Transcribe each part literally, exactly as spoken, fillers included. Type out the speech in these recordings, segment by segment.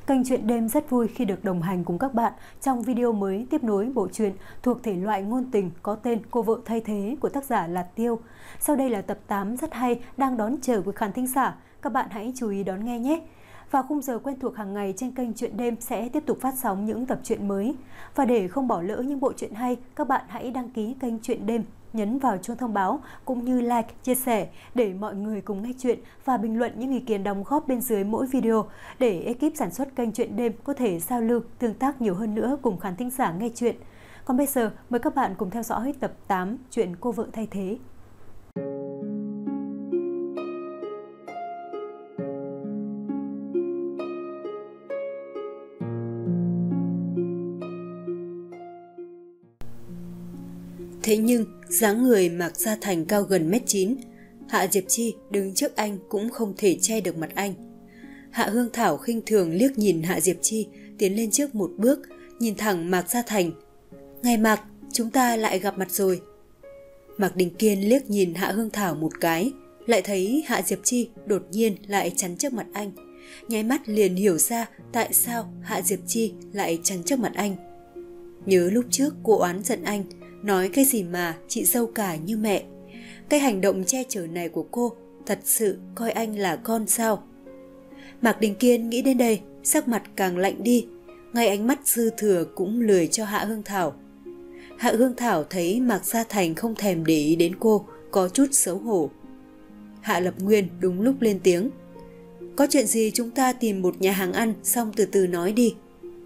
Kênh Chuyện Đêm rất vui khi được đồng hành cùng các bạn trong video mới tiếp nối bộ truyện thuộc thể loại ngôn tình có tên Cô Vợ Thay Thế của tác giả Lạt Tiêu. Sau đây là tập tám rất hay đang đón chờ quý khán thính giả. Các bạn hãy chú ý đón nghe nhé! Vào khung giờ quen thuộc hàng ngày trên kênh Chuyện Đêm sẽ tiếp tục phát sóng những tập truyện mới. Và để không bỏ lỡ những bộ truyện hay, các bạn hãy đăng ký kênh Chuyện Đêm, nhấn vào chuông thông báo cũng như like, chia sẻ để mọi người cùng nghe chuyện và bình luận những ý kiến đóng góp bên dưới mỗi video để ekip sản xuất kênh Chuyện Đêm có thể giao lưu, tương tác nhiều hơn nữa cùng khán thính giả nghe chuyện. Còn bây giờ, mời các bạn cùng theo dõi tập tám chuyện Cô Vợ Thay Thế. Thế nhưng, dáng người Mạc Gia Thành cao gần mét chín, Hạ Diệp Chi đứng trước anh cũng không thể che được mặt anh. Hạ Hương Thảo khinh thường liếc nhìn Hạ Diệp Chi, tiến lên trước một bước, nhìn thẳng Mạc Gia Thành. "Ngài Mạc, chúng ta lại gặp mặt rồi." Mạc Đình Kiên liếc nhìn Hạ Hương Thảo một cái, lại thấy Hạ Diệp Chi đột nhiên lại chắn trước mặt anh. Nháy mắt liền hiểu ra tại sao Hạ Diệp Chi lại chắn trước mặt anh. Nhớ lúc trước cô oán giận anh, nói cái gì mà chị dâu cả như mẹ. Cái hành động che chở này của cô thật sự coi anh là con sao? Mạc Đình Kiên nghĩ đến đây, sắc mặt càng lạnh đi, ngay ánh mắt dư thừa cũng lười cho Hạ Hương Thảo. Hạ Hương Thảo thấy Mạc Gia Thành không thèm để ý đến cô, có chút xấu hổ. Hạ Lập Nguyên đúng lúc lên tiếng. "Có chuyện gì chúng ta tìm một nhà hàng ăn xong từ từ nói đi."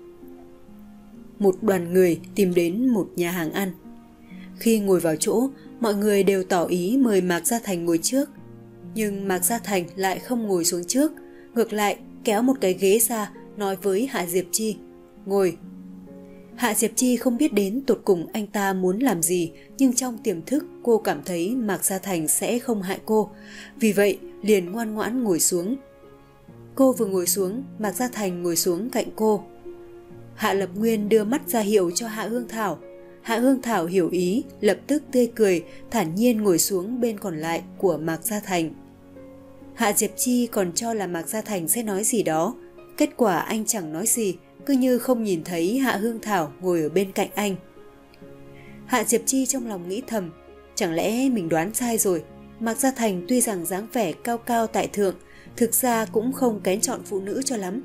Một đoàn người tìm đến một nhà hàng ăn. Khi ngồi vào chỗ, mọi người đều tỏ ý mời Mạc Gia Thành ngồi trước. Nhưng Mạc Gia Thành lại không ngồi xuống trước, ngược lại kéo một cái ghế ra nói với Hạ Diệp Chi, "Ngồi." Hạ Diệp Chi không biết đến tột cùng anh ta muốn làm gì, nhưng trong tiềm thức cô cảm thấy Mạc Gia Thành sẽ không hại cô, vì vậy liền ngoan ngoãn ngồi xuống. Cô vừa ngồi xuống, Mạc Gia Thành ngồi xuống cạnh cô. Hạ Lập Nguyên đưa mắt ra hiệu cho Hạ Hương Thảo. Hạ Hương Thảo hiểu ý, lập tức tươi cười, thản nhiên ngồi xuống bên còn lại của Mạc Gia Thành. Hạ Diệp Chi còn cho là Mạc Gia Thành sẽ nói gì đó, kết quả anh chẳng nói gì, cứ như không nhìn thấy Hạ Hương Thảo ngồi ở bên cạnh anh. Hạ Diệp Chi trong lòng nghĩ thầm, chẳng lẽ mình đoán sai rồi, Mạc Gia Thành tuy rằng dáng vẻ cao cao tại thượng, thực ra cũng không kén chọn phụ nữ cho lắm.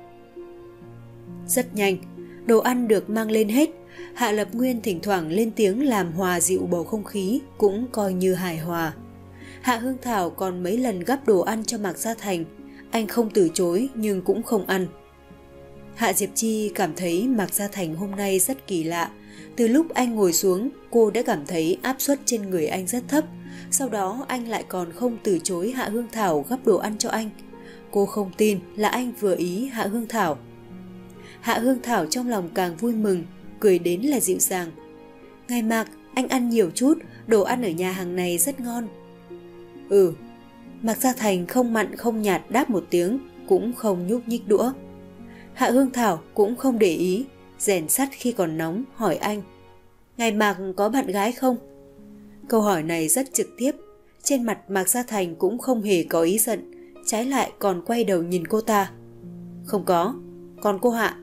Rất nhanh, đồ ăn được mang lên hết. Hạ Lập Nguyên thỉnh thoảng lên tiếng làm hòa dịu bầu không khí, cũng coi như hài hòa. Hạ Hương Thảo còn mấy lần gắp đồ ăn cho Mạc Gia Thành, anh không từ chối nhưng cũng không ăn. Hạ Diệp Chi cảm thấy Mạc Gia Thành hôm nay rất kỳ lạ. Từ lúc anh ngồi xuống, cô đã cảm thấy áp suất trên người anh rất thấp, sau đó anh lại còn không từ chối Hạ Hương Thảo gắp đồ ăn cho anh. Cô không tin là anh vừa ý Hạ Hương Thảo. Hạ Hương Thảo trong lòng càng vui mừng, cười đến là dịu dàng. "Ngài Mạc, anh ăn nhiều chút, đồ ăn ở nhà hàng này rất ngon." "Ừ." Mạc Gia Thành không mặn không nhạt đáp một tiếng, cũng không nhúc nhích đũa. Hạ Hương Thảo cũng không để ý, rèn sắt khi còn nóng hỏi anh, "Ngài Mạc có bạn gái không?" Câu hỏi này rất trực tiếp, trên mặt Mạc Gia Thành cũng không hề có ý giận, trái lại còn quay đầu nhìn cô ta. "Không có, còn cô Hạ?"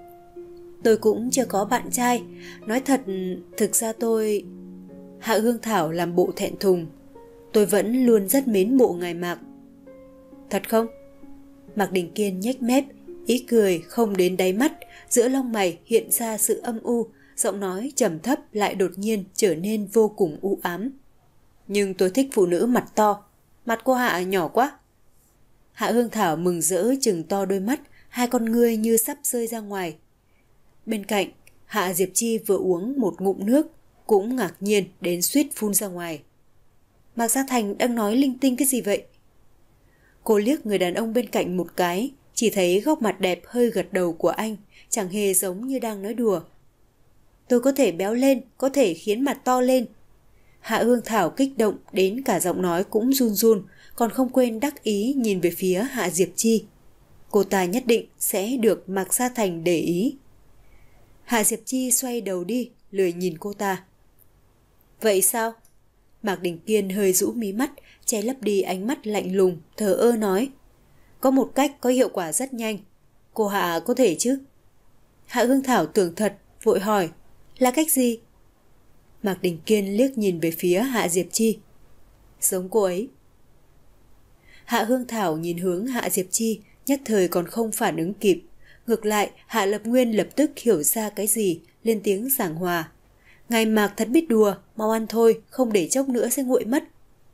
"Tôi cũng chưa có bạn trai, nói thật, thực ra tôi..." Hạ Hương Thảo làm bộ thẹn thùng. "Tôi vẫn luôn rất mến mộ ngài Mạc." "Thật không?" Mạc Đình Kiên nhếch mép, ý cười không đến đáy mắt, giữa lông mày hiện ra sự âm u, giọng nói trầm thấp lại đột nhiên trở nên vô cùng u ám. "Nhưng tôi thích phụ nữ mặt to, mặt cô Hạ nhỏ quá." Hạ Hương Thảo mừng rỡ trừng to đôi mắt, hai con ngươi như sắp rơi ra ngoài. Bên cạnh, Hạ Diệp Chi vừa uống một ngụm nước, cũng ngạc nhiên đến suýt phun ra ngoài. Mạc Gia Thành đang nói linh tinh cái gì vậy? Cô liếc người đàn ông bên cạnh một cái, chỉ thấy góc mặt đẹp hơi gật đầu của anh, chẳng hề giống như đang nói đùa. "Tôi có thể béo lên, có thể khiến mặt to lên." Hạ Hương Thảo kích động đến cả giọng nói cũng run run, còn không quên đắc ý nhìn về phía Hạ Diệp Chi. Cô ta nhất định sẽ được Mạc Gia Thành để ý. Hạ Diệp Chi xoay đầu đi, lười nhìn cô ta. "Vậy sao?" Mạc Đình Kiên hơi rũ mí mắt, che lấp đi ánh mắt lạnh lùng, thờ ơ nói. "Có một cách có hiệu quả rất nhanh. Cô Hạ có thể chứ? Hạ Hương Thảo tưởng thật, vội hỏi, là cách gì? Mạc Đình Kiên liếc nhìn về phía Hạ Diệp Chi. Giống cô ấy. Hạ Hương Thảo nhìn hướng Hạ Diệp Chi, nhất thời còn không phản ứng kịp. Ngược lại, Hạ Lập Nguyên lập tức hiểu ra cái gì, lên tiếng giảng hòa. Ngài Mạc thật biết đùa, mau ăn thôi, không để chốc nữa sẽ nguội mất.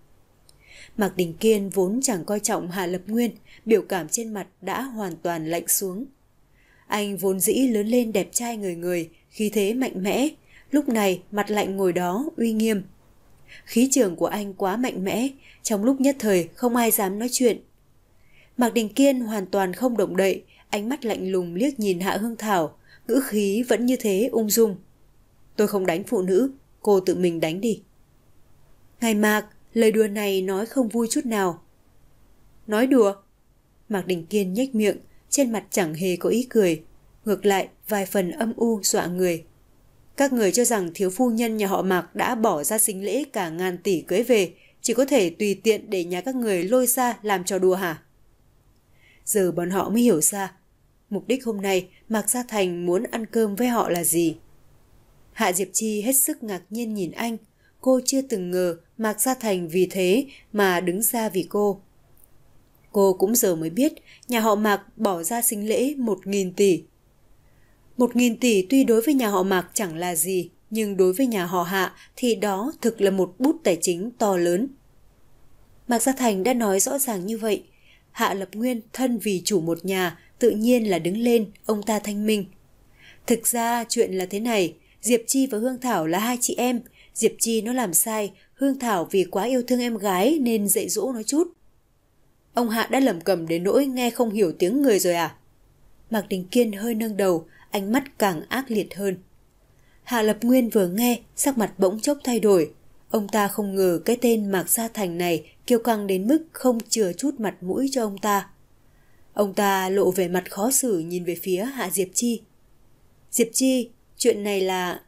Mạc Đình Kiên vốn chẳng coi trọng Hạ Lập Nguyên, biểu cảm trên mặt đã hoàn toàn lạnh xuống. Anh vốn dĩ lớn lên đẹp trai người người, khí thế mạnh mẽ, lúc này mặt lạnh ngồi đó uy nghiêm. Khí trường của anh quá mạnh mẽ, trong lúc nhất thời không ai dám nói chuyện. Mạc Đình Kiên hoàn toàn không động đậy, ánh mắt lạnh lùng liếc nhìn Hạ Hương Thảo, ngữ khí vẫn như thế ung dung. Tôi không đánh phụ nữ, cô tự mình đánh đi. Ngài Mạc, lời đùa này nói không vui chút nào. Nói đùa? Mạc Đình Kiên nhếch miệng, trên mặt chẳng hề có ý cười, ngược lại vài phần âm u dọa người. Các người cho rằng thiếu phu nhân nhà họ Mạc đã bỏ ra sính lễ cả ngàn tỷ cưới về, chỉ có thể tùy tiện để nhà các người lôi ra làm trò đùa hả? Giờ bọn họ mới hiểu ra, mục đích hôm nay Mạc Gia Thành muốn ăn cơm với họ là gì. Hạ Diệp Chi hết sức ngạc nhiên nhìn anh, cô chưa từng ngờ Mạc Gia Thành vì thế mà đứng ra vì cô. Cô cũng giờ mới biết nhà họ Mạc bỏ ra sính lễ một nghìn tỷ. Một nghìn tỷ tuy đối với nhà họ Mạc chẳng là gì, nhưng đối với nhà họ Hạ thì đó thực là một bút tài chính to lớn. Mạc Gia Thành đã nói rõ ràng như vậy. Hạ Lập Nguyên thân vì chủ một nhà, tự nhiên là đứng lên, ông ta thanh minh. Thực ra chuyện là thế này, Diệp Chi và Hương Thảo là hai chị em. Diệp Chi nó làm sai, Hương Thảo vì quá yêu thương em gái nên dạy dỗ nó chút. Ông Hạ đã lẩm cẩm đến nỗi nghe không hiểu tiếng người rồi à? Mạc Đình Kiên hơi nâng đầu, ánh mắt càng ác liệt hơn. Hạ Lập Nguyên vừa nghe, sắc mặt bỗng chốc thay đổi. Ông ta không ngờ cái tên Mạc Gia Thành này kiêu căng đến mức không chừa chút mặt mũi cho ông ta. Ông ta lộ vẻ mặt khó xử nhìn về phía Hạ Diệp Chi. Diệp Chi, chuyện này là...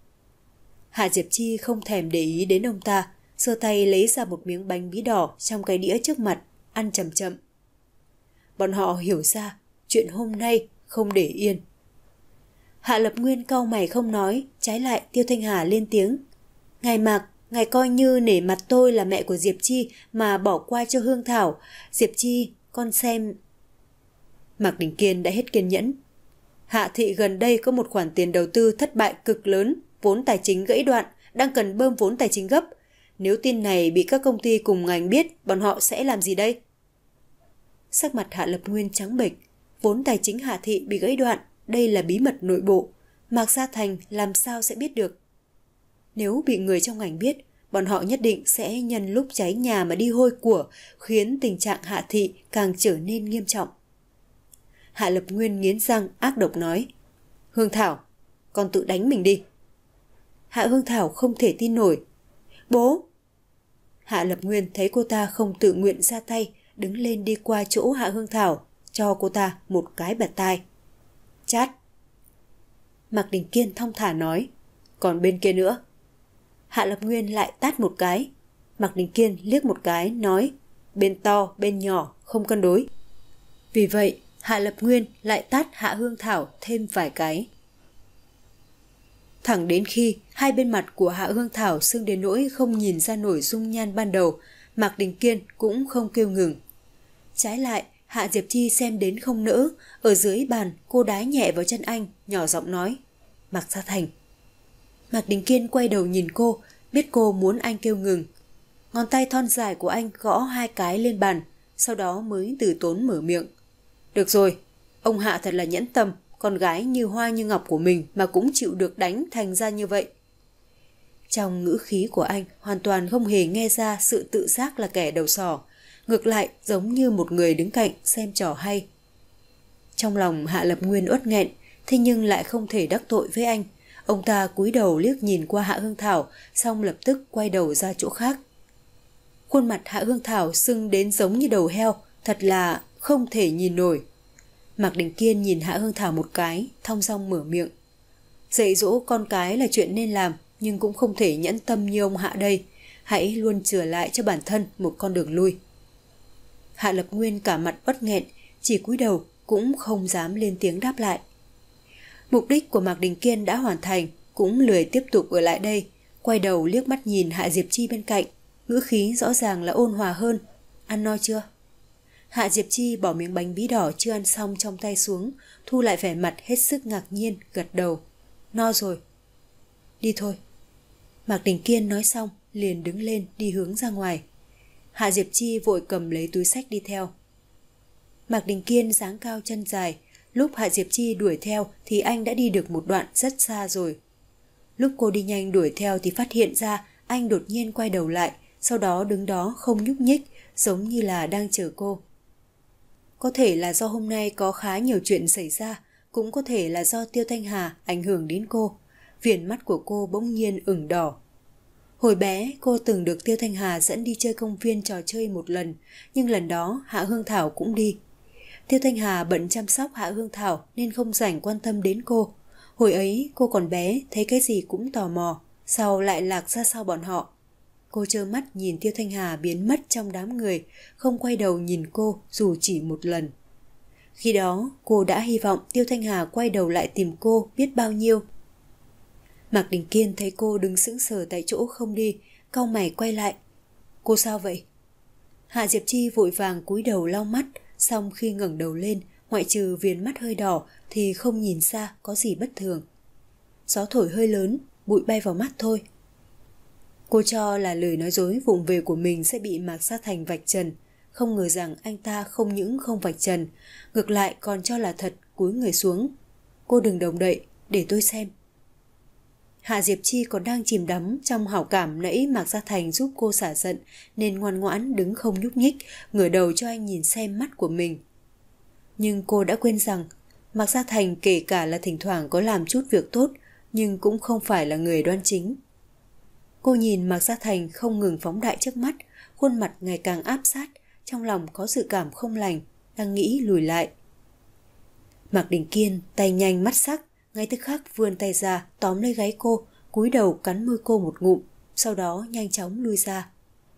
Hạ Diệp Chi không thèm để ý đến ông ta, giơ tay lấy ra một miếng bánh bí đỏ trong cái đĩa trước mặt, ăn chậm chậm. Bọn họ hiểu ra, chuyện hôm nay không để yên. Hạ Lập Nguyên cau mày không nói, trái lại Tiêu Thanh Hà lên tiếng. Ngài Mạc, ngài coi như nể mặt tôi là mẹ của Diệp Chi mà bỏ qua cho Hương Thảo. Diệp Chi, con xem... Mạc Đình Kiên đã hết kiên nhẫn. Hạ thị gần đây có một khoản tiền đầu tư thất bại cực lớn, vốn tài chính gãy đoạn, đang cần bơm vốn tài chính gấp. Nếu tin này bị các công ty cùng ngành biết, bọn họ sẽ làm gì đây? Sắc mặt Hạ Lập Nguyên trắng bệch, vốn tài chính Hạ thị bị gãy đoạn, đây là bí mật nội bộ, Mạc Gia Thành làm sao sẽ biết được? Nếu bị người trong ngành biết, bọn họ nhất định sẽ nhân lúc cháy nhà mà đi hôi của, khiến tình trạng Hạ thị càng trở nên nghiêm trọng. Hạ Lập Nguyên nghiến răng ác độc nói, Hương Thảo, con tự đánh mình đi. Hạ Hương Thảo không thể tin nổi. Bố! Hạ Lập Nguyên thấy cô ta không tự nguyện ra tay, đứng lên đi qua chỗ Hạ Hương Thảo, cho cô ta một cái bạt tai. Chát! Mạc Đình Kiên thong thả nói, còn bên kia nữa. Hạ Lập Nguyên lại tát một cái. Mạc Đình Kiên liếc một cái, nói, bên to, bên nhỏ, không cân đối. Vì vậy, Hạ Lập Nguyên lại tát Hạ Hương Thảo thêm vài cái. Thẳng đến khi hai bên mặt của Hạ Hương Thảo sưng đến nỗi không nhìn ra nổi dung nhan ban đầu, Mạc Đình Kiên cũng không kêu ngừng. Trái lại, Hạ Diệp Chi xem đến không nỡ, ở dưới bàn cô đái nhẹ vào chân anh, nhỏ giọng nói, Mạc Gia Thành. Mạc Đình Kiên quay đầu nhìn cô, biết cô muốn anh kêu ngừng. Ngón tay thon dài của anh gõ hai cái lên bàn, sau đó mới từ tốn mở miệng. Được rồi, ông Hạ thật là nhẫn tâm, con gái như hoa như ngọc của mình mà cũng chịu được đánh thành ra như vậy. Trong ngữ khí của anh hoàn toàn không hề nghe ra sự tự giác là kẻ đầu sỏ, ngược lại giống như một người đứng cạnh xem trò hay. Trong lòng Hạ Lập Nguyên uất nghẹn, thế nhưng lại không thể đắc tội với anh. Ông ta cúi đầu liếc nhìn qua Hạ Hương Thảo, xong lập tức quay đầu ra chỗ khác. Khuôn mặt Hạ Hương Thảo sưng đến giống như đầu heo, thật là không thể nhìn nổi. Mạc Đình Kiên nhìn Hạ Hương Thảo một cái, thong dong mở miệng. Dạy dỗ con cái là chuyện nên làm, nhưng cũng không thể nhẫn tâm như ông Hạ đây. Hãy luôn chừa lại cho bản thân một con đường lui. Hạ Lập Nguyên cả mặt uất nghẹn, chỉ cúi đầu cũng không dám lên tiếng đáp lại. Mục đích của Mạc Đình Kiên đã hoàn thành, cũng lười tiếp tục ở lại đây, quay đầu liếc mắt nhìn Hạ Diệp Chi bên cạnh, ngữ khí rõ ràng là ôn hòa hơn. Ăn no chưa? Hạ Diệp Chi bỏ miếng bánh bí đỏ chưa ăn xong trong tay xuống, thu lại vẻ mặt hết sức ngạc nhiên, gật đầu. No rồi. Đi thôi. Mạc Đình Kiên nói xong, liền đứng lên đi hướng ra ngoài. Hạ Diệp Chi vội cầm lấy túi xách đi theo. Mạc Đình Kiên dáng cao chân dài, lúc Hạ Diệp Chi đuổi theo thì anh đã đi được một đoạn rất xa rồi. Lúc cô đi nhanh đuổi theo thì phát hiện ra anh đột nhiên quay đầu lại, sau đó đứng đó không nhúc nhích, giống như là đang chờ cô. Có thể là do hôm nay có khá nhiều chuyện xảy ra, cũng có thể là do Tiêu Thanh Hà ảnh hưởng đến cô. Viền mắt của cô bỗng nhiên ửng đỏ. Hồi bé cô từng được Tiêu Thanh Hà dẫn đi chơi công viên trò chơi một lần, nhưng lần đó Hạ Hương Thảo cũng đi. Tiêu Thanh Hà bận chăm sóc Hạ Hương Thảo nên không rảnh quan tâm đến cô. Hồi ấy cô còn bé, thấy cái gì cũng tò mò, sau lại lạc ra sau bọn họ. Cô trơ mắt nhìn Tiêu Thanh Hà biến mất trong đám người, không quay đầu nhìn cô dù chỉ một lần. Khi đó cô đã hy vọng Tiêu Thanh Hà quay đầu lại tìm cô biết bao nhiêu. Mạc Đình Kiên thấy cô đứng sững sờ tại chỗ không đi, cau mày quay lại. Cô sao vậy? Hạ Diệp Chi vội vàng cúi đầu lau mắt, xong khi ngẩng đầu lên, ngoại trừ viền mắt hơi đỏ thì không nhìn ra có gì bất thường. Gió thổi hơi lớn, bụi bay vào mắt thôi. Cô cho là lời nói dối vụng về của mình sẽ bị Mạc Gia Thành vạch trần, không ngờ rằng anh ta không những không vạch trần, ngược lại còn cho là thật, cúi người xuống. Cô đừng động đậy, để tôi xem. Hạ Diệp Chi còn đang chìm đắm trong hảo cảm nãy Mạc Gia Thành giúp cô xả giận, nên ngoan ngoãn đứng không nhúc nhích, ngửa đầu cho anh nhìn xem mắt của mình. Nhưng cô đã quên rằng Mạc Gia Thành kể cả là thỉnh thoảng có làm chút việc tốt, nhưng cũng không phải là người đoan chính. Cô nhìn Mạc Gia Thành không ngừng phóng đại trước mắt, khuôn mặt ngày càng áp sát, trong lòng có dự cảm không lành, đang nghĩ lùi lại. Mạc Đình Kiên tay nhanh mắt sắc, ngay tức khắc vươn tay ra tóm lấy gáy cô, cúi đầu cắn môi cô một ngụm, sau đó nhanh chóng lui ra.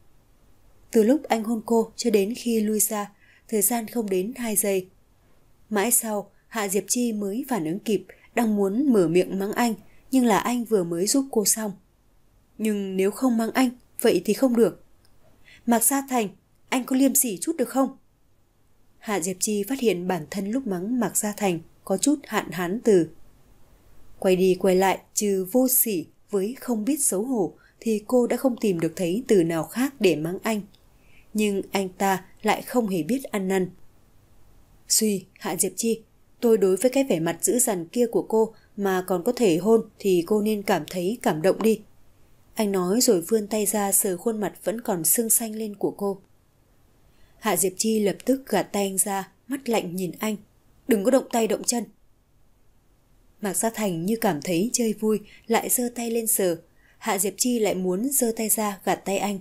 Từ lúc anh hôn cô cho đến khi lui ra, thời gian không đến hai giây. Mãi sau, Hạ Diệp Chi mới phản ứng kịp, đang muốn mở miệng mắng anh, nhưng là anh vừa mới giúp cô xong. Nhưng nếu không mắng anh, vậy thì không được. Mạc Gia Thành, anh có liêm sỉ chút được không? Hạ Diệp Chi phát hiện bản thân lúc mắng Mạc Gia Thành có chút hạn hán từ. Quay đi quay lại, trừ vô sỉ với không biết xấu hổ thì cô đã không tìm được thấy từ nào khác để mắng anh. Nhưng anh ta lại không hề biết ăn năn. Suy, Hạ Diệp Chi, tôi đối với cái vẻ mặt dữ dằn kia của cô mà còn có thể hôn thì cô nên cảm thấy cảm động đi. Anh nói rồi vươn tay ra sờ khuôn mặt vẫn còn sưng xanh lên của cô. Hạ Diệp Chi lập tức gạt tay anh ra, mắt lạnh nhìn anh. Đừng có động tay động chân. Mạc Gia Thành như cảm thấy chơi vui, lại giơ tay lên sờ. Hạ Diệp Chi lại muốn giơ tay ra gạt tay anh.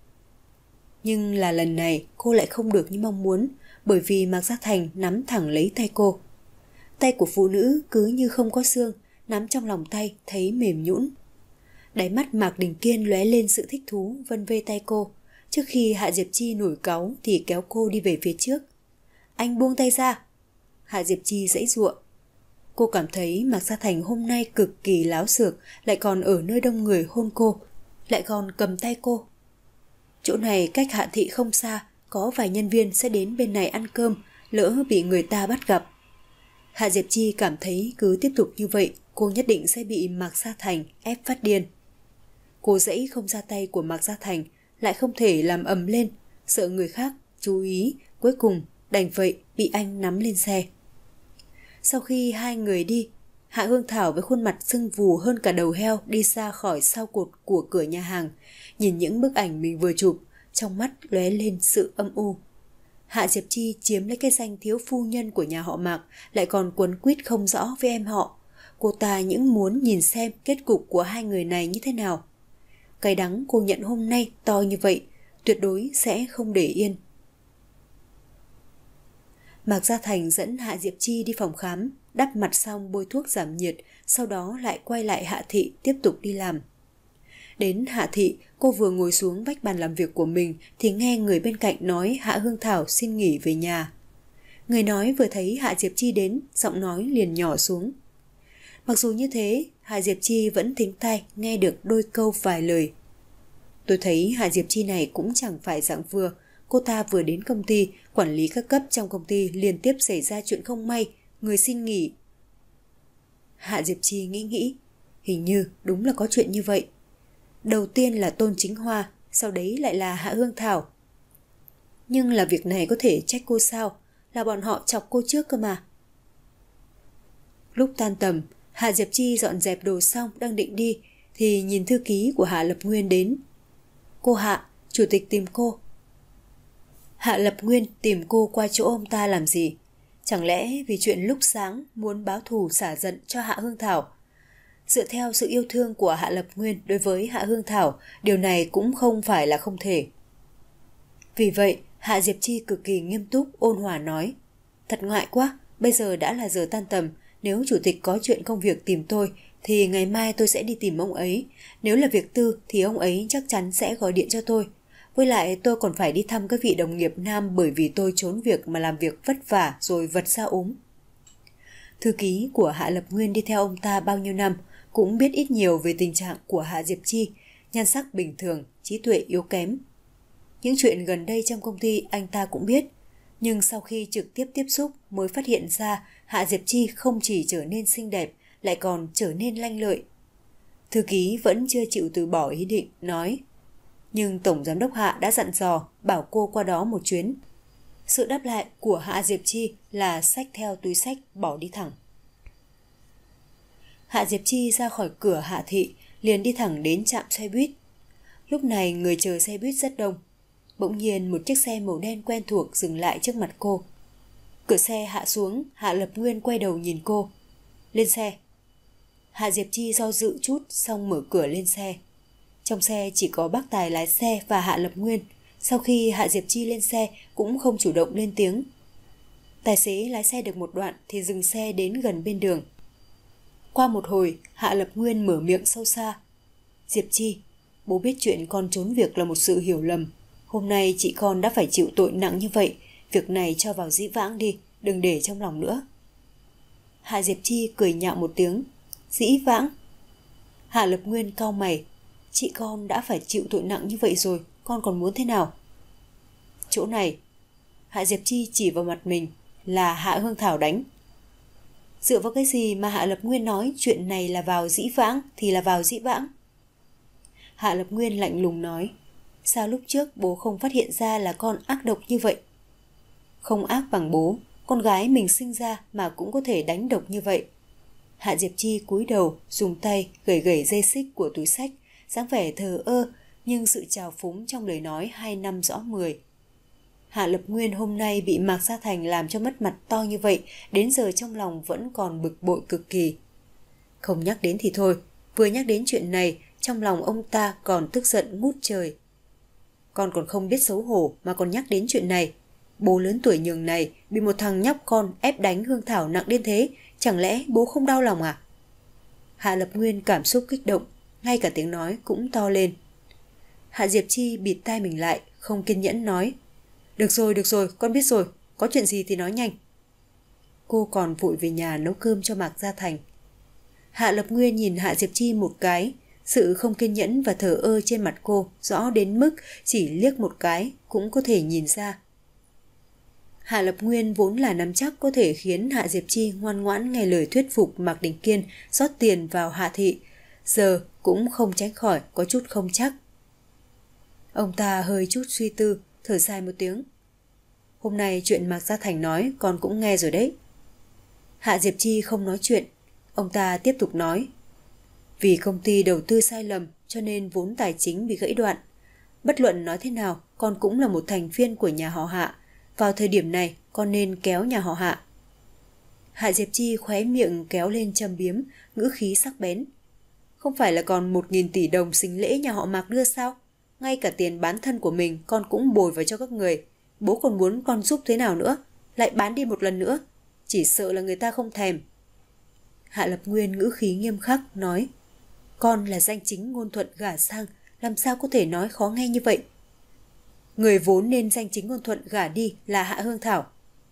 Nhưng là lần này cô lại không được như mong muốn, bởi vì Mạc Gia Thành nắm thẳng lấy tay cô. Tay của phụ nữ cứ như không có xương, nắm trong lòng tay thấy mềm nhũn. Đáy mắt Mạc Đình Kiên lóe lên sự thích thú, vân vê tay cô. Trước khi Hạ Diệp Chi nổi cáu thì kéo cô đi về phía trước. Anh buông tay ra. Hạ Diệp Chi giãy giụa. Cô cảm thấy Mạc Gia Thành hôm nay cực kỳ láo xược, lại còn ở nơi đông người hôn cô, lại còn cầm tay cô. Chỗ này cách Hạ thị không xa, có vài nhân viên sẽ đến bên này ăn cơm, lỡ bị người ta bắt gặp. Hạ Diệp Chi cảm thấy cứ tiếp tục như vậy, cô nhất định sẽ bị Mạc Gia Thành ép phát điên. Cô giãy không ra tay của Mạc Gia Thành, lại không thể làm ầm lên, sợ người khác chú ý, cuối cùng đành vậy bị anh nắm lên xe. Sau khi hai người đi, Hạ Hương Thảo với khuôn mặt sưng vù hơn cả đầu heo đi ra khỏi sau cột của cửa nhà hàng, nhìn những bức ảnh mình vừa chụp, trong mắt lóe lên sự âm u. Hạ Diệp Chi chiếm lấy cái danh thiếu phu nhân của nhà họ Mạc, lại còn quấn quýt không rõ với em họ. Cô ta những muốn nhìn xem kết cục của hai người này như thế nào. Cái đắng cô nhận hôm nay to như vậy, tuyệt đối sẽ không để yên. Mạc Gia Thành dẫn Hạ Diệp Chi đi phòng khám, đắp mặt xong bôi thuốc giảm nhiệt, sau đó lại quay lại Hạ thị tiếp tục đi làm. Đến Hạ thị, cô vừa ngồi xuống vách bàn làm việc của mình thì nghe người bên cạnh nói Hạ Hương Thảo xin nghỉ về nhà. Người nói vừa thấy Hạ Diệp Chi đến, giọng nói liền nhỏ xuống. Mặc dù như thế, Hạ Diệp Chi vẫn thính tai nghe được đôi câu vài lời. Tôi thấy Hạ Diệp Chi này cũng chẳng phải dạng vừa. Cô ta vừa đến công ty, quản lý các cấp trong công ty liên tiếp xảy ra chuyện không may, người xin nghỉ. Hạ Diệp Chi nghĩ nghĩ, hình như đúng là có chuyện như vậy. Đầu tiên là Tôn Chính Hoa, sau đấy lại là Hạ Hương Thảo. Nhưng là việc này có thể trách cô sao? Là bọn họ chọc cô trước cơ mà. Lúc tan tầm, Hạ Diệp Chi dọn dẹp đồ xong đang định đi thì nhìn thư ký của Hạ Lập Nguyên đến. Cô Hạ, chủ tịch tìm cô. Hạ Lập Nguyên tìm cô qua chỗ ông ta làm gì? Chẳng lẽ vì chuyện lúc sáng muốn báo thù xả giận cho Hạ Hương Thảo? Dựa theo sự yêu thương của Hạ Lập Nguyên đối với Hạ Hương Thảo, điều này cũng không phải là không thể. Vì vậy, Hạ Diệp Chi cực kỳ nghiêm túc ôn hòa nói. Thật ngại quá, bây giờ đã là giờ tan tầm. Nếu chủ tịch có chuyện công việc tìm tôi thì ngày mai tôi sẽ đi tìm ông ấy. Nếu là việc tư thì ông ấy chắc chắn sẽ gọi điện cho tôi. Với lại tôi còn phải đi thăm các vị đồng nghiệp nam bởi vì tôi trốn việc mà làm việc vất vả rồi vật ra ốm. Thư ký của Hạ Lập Nguyên đi theo ông ta bao nhiêu năm cũng biết ít nhiều về tình trạng của Hạ Diệp Chi, nhan sắc bình thường, trí tuệ yếu kém. Những chuyện gần đây trong công ty anh ta cũng biết, nhưng sau khi trực tiếp tiếp xúc mới phát hiện ra Hạ Diệp Chi không chỉ trở nên xinh đẹp, lại còn trở nên lanh lợi. Thư ký vẫn chưa chịu từ bỏ ý định, nói. Nhưng Tổng Giám đốc Hạ đã dặn dò bảo cô qua đó một chuyến. Sự đáp lại của Hạ Diệp Chi là xách theo túi xách bỏ đi thẳng. Hạ Diệp Chi ra khỏi cửa Hạ Thị, liền đi thẳng đến trạm xe buýt. Lúc này người chờ xe buýt rất đông. Bỗng nhiên một chiếc xe màu đen quen thuộc dừng lại trước mặt cô. Cửa xe hạ xuống, Hạ Lập Nguyên quay đầu nhìn cô. Lên xe. Hạ Diệp Chi do dự chút xong mở cửa lên xe. Trong xe chỉ có bác tài lái xe và Hạ Lập Nguyên. Sau khi Hạ Diệp Chi lên xe cũng không chủ động lên tiếng. Tài xế lái xe được một đoạn thì dừng xe đến gần bên đường. Qua một hồi, Hạ Lập Nguyên mở miệng sâu xa. Diệp Chi, bố biết chuyện con trốn việc là một sự hiểu lầm. Hôm nay chị con đã phải chịu tội nặng như vậy. Việc này cho vào dĩ vãng đi, đừng để trong lòng nữa. Hạ Diệp Chi cười nhạo một tiếng. Dĩ vãng? Hạ Lập Nguyên cau mày. Chị con đã phải chịu tội nặng như vậy rồi, con còn muốn thế nào? Chỗ này, Hạ Diệp Chi chỉ vào mặt mình, là Hạ Hương Thảo đánh. Dựa vào cái gì mà Hạ Lập Nguyên nói chuyện này là vào dĩ vãng thì là vào dĩ vãng? Hạ Lập Nguyên lạnh lùng nói. Sao lúc trước bố không phát hiện ra là con ác độc như vậy? Không ác bằng bố, con gái mình sinh ra mà cũng có thể đánh độc như vậy. Hạ Diệp Chi cúi đầu, dùng tay gẩy gẩy dây xích của túi xách, dáng vẻ thờ ơ, nhưng sự trào phúng trong lời nói hai năm rõ mười. Hạ Lập Nguyên hôm nay bị Mạc Gia Thành làm cho mất mặt to như vậy, đến giờ trong lòng vẫn còn bực bội cực kỳ. Không nhắc đến thì thôi, vừa nhắc đến chuyện này, trong lòng ông ta còn tức giận ngút trời. Con còn không biết xấu hổ mà còn nhắc đến chuyện này. Bố lớn tuổi nhường này bị một thằng nhóc con ép đánh Hương Thảo nặng đến thế, chẳng lẽ bố không đau lòng à? Hạ Lập Nguyên cảm xúc kích động, ngay cả tiếng nói cũng to lên. Hạ Diệp Chi bịt tai mình lại, không kiên nhẫn nói. Được rồi, được rồi, con biết rồi, có chuyện gì thì nói nhanh. Cô còn vội về nhà nấu cơm cho Mạc Gia Thành. Hạ Lập Nguyên nhìn Hạ Diệp Chi một cái, sự không kiên nhẫn và thờ ơ trên mặt cô rõ đến mức chỉ liếc một cái cũng có thể nhìn ra. Hạ Lập Nguyên vốn là nắm chắc có thể khiến Hạ Diệp Chi ngoan ngoãn nghe lời thuyết phục Mạc Đình Kiên rót tiền vào Hạ Thị, giờ cũng không tránh khỏi có chút không chắc. Ông ta hơi chút suy tư, thở dài một tiếng. Hôm nay chuyện Mạc Gia Thành nói con cũng nghe rồi đấy. Hạ Diệp Chi không nói chuyện, ông ta tiếp tục nói. Vì công ty đầu tư sai lầm cho nên vốn tài chính bị gãy đoạn. Bất luận nói thế nào, con cũng là một thành viên của nhà họ Hạ. Vào thời điểm này, con nên kéo nhà họ Hạ. Hạ Diệp Chi khóe miệng kéo lên châm biếm, ngữ khí sắc bén. Không phải là còn một nghìn tỷ đồng sinh lễ nhà họ Mạc đưa sao? Ngay cả tiền bán thân của mình con cũng bồi vào cho các người. Bố còn muốn con giúp thế nào nữa? Lại bán đi một lần nữa. Chỉ sợ là người ta không thèm. Hạ Lập Nguyên ngữ khí nghiêm khắc nói. Con là danh chính ngôn thuận gả sang, làm sao có thể nói khó nghe như vậy? Người vốn nên danh chính ngôn thuận gả đi là Hạ Hương Thảo.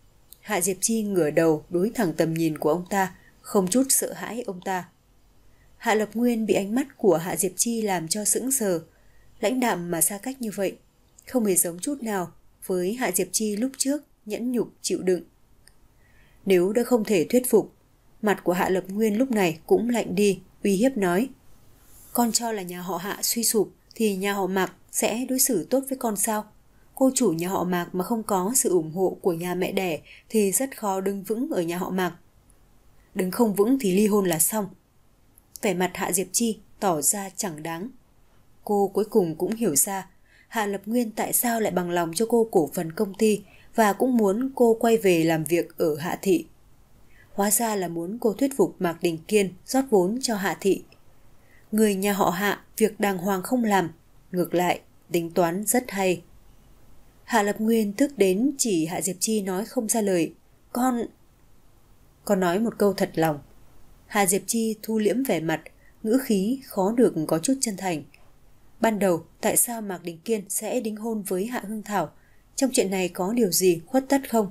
Hạ Diệp Chi ngửa đầu đối thẳng tầm nhìn của ông ta, không chút sợ hãi ông ta. Hạ Lập Nguyên bị ánh mắt của Hạ Diệp Chi làm cho sững sờ, lãnh đạm mà xa cách như vậy, không hề giống chút nào với Hạ Diệp Chi lúc trước nhẫn nhục chịu đựng. Nếu đã không thể thuyết phục, mặt của Hạ Lập Nguyên lúc này cũng lạnh đi, uy hiếp nói: con cho là nhà họ Hạ suy sụp thì nhà họ Mạc sẽ đối xử tốt với con sao? Cô chủ nhà họ Mạc mà không có sự ủng hộ của nhà mẹ đẻ thì rất khó đứng vững ở nhà họ Mạc. Đứng không vững thì ly hôn là xong. Vẻ mặt Hạ Diệp Chi tỏ ra chẳng đáng. Cô cuối cùng cũng hiểu ra Hạ Lập Nguyên tại sao lại bằng lòng cho cô cổ phần công ty và cũng muốn cô quay về làm việc ở Hạ Thị. Hóa ra là muốn cô thuyết phục Mạc Đình Kiên rót vốn cho Hạ Thị. Người nhà họ Hạ việc đàng hoàng không làm, ngược lại tính toán rất hay. Hạ Lập Nguyên tức đến chỉ Hạ Diệp Chi nói không ra lời. Con... Con nói một câu thật lòng. Hạ Diệp Chi thu liễm vẻ mặt, ngữ khí khó được có chút chân thành. Ban đầu tại sao Mạc Đình Kiên sẽ đính hôn với Hạ Hương Thảo? Trong chuyện này có điều gì khuất tất không?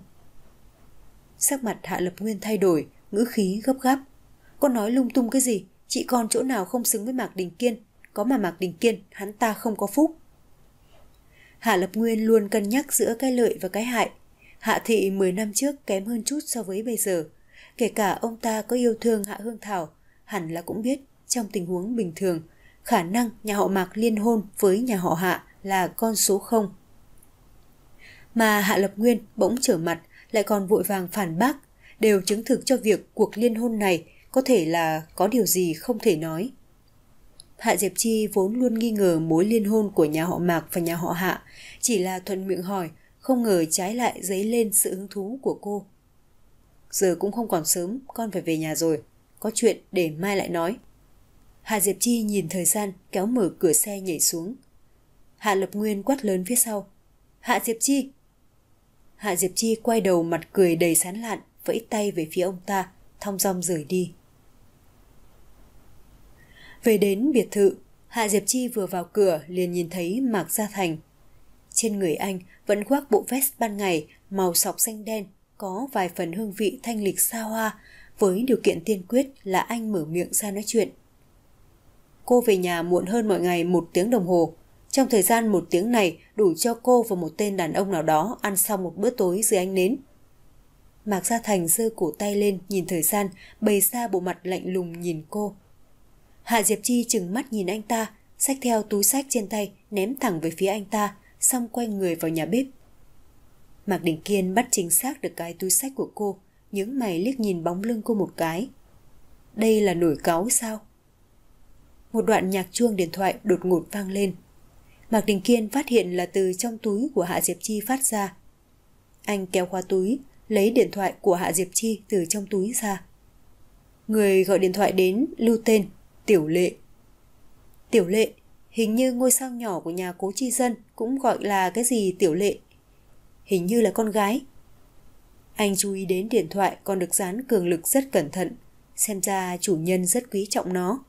Sắc mặt Hạ Lập Nguyên thay đổi, ngữ khí gấp gáp. Con nói lung tung cái gì? Chị con chỗ nào không xứng với Mạc Đình Kiên? Có mà Mạc Đình Kiên, hắn ta không có phúc. Hạ Lập Nguyên luôn cân nhắc giữa cái lợi và cái hại. Hạ Thị mười năm trước kém hơn chút so với bây giờ. Kể cả ông ta có yêu thương Hạ Hương Thảo, hẳn là cũng biết trong tình huống bình thường, khả năng nhà họ Mạc liên hôn với nhà họ Hạ là con số không. Mà Hạ Lập Nguyên bỗng trở mặt lại còn vội vàng phản bác, đều chứng thực cho việc cuộc liên hôn này có thể là có điều gì không thể nói. Hạ Diệp Chi vốn luôn nghi ngờ mối liên hôn của nhà họ Mạc và nhà họ Hạ, chỉ là thuận miệng hỏi, không ngờ trái lại dấy lên sự hứng thú của cô. Giờ cũng không còn sớm, con phải về nhà rồi, có chuyện để mai lại nói. Hạ Diệp Chi nhìn thời gian, kéo mở cửa xe nhảy xuống. Hạ Lập Nguyên quát lớn phía sau: Hạ Diệp Chi! Hạ Diệp Chi quay đầu mặt cười đầy sán lạn, vẫy tay về phía ông ta, thong dong rời đi. Về đến biệt thự, Hạ Diệp Chi vừa vào cửa liền nhìn thấy Mạc Gia Thành. Trên người anh vẫn khoác bộ vest ban ngày màu sọc xanh đen, có vài phần hương vị thanh lịch xa hoa, với điều kiện tiên quyết là anh mở miệng ra nói chuyện. Cô về nhà muộn hơn mọi ngày một tiếng đồng hồ. Trong thời gian một tiếng này đủ cho cô và một tên đàn ông nào đó ăn xong một bữa tối dưới ánh nến. Mạc Gia Thành giơ cổ tay lên nhìn thời gian, bày ra bộ mặt lạnh lùng nhìn cô. Hạ Diệp Chi trừng mắt nhìn anh ta, xách theo túi xách trên tay ném thẳng về phía anh ta, xong quay người vào nhà bếp. Mạc Đình Kiên bắt chính xác được cái túi xách của cô, nhướng mày liếc nhìn bóng lưng cô một cái. Đây là nổi cáu sao? Một đoạn nhạc chuông điện thoại đột ngột vang lên. Mạc Đình Kiên phát hiện là từ trong túi của Hạ Diệp Chi phát ra. Anh kéo khóa túi, lấy điện thoại của Hạ Diệp Chi từ trong túi ra. Người gọi điện thoại đến lưu tên Tiểu Lệ. Tiểu Lệ, hình như ngôi sao nhỏ của nhà Cố Chi Dân cũng gọi là cái gì Tiểu Lệ. Hình như là con gái. Anh chú ý đến điện thoại còn được dán cường lực rất cẩn thận, xem ra chủ nhân rất quý trọng nó.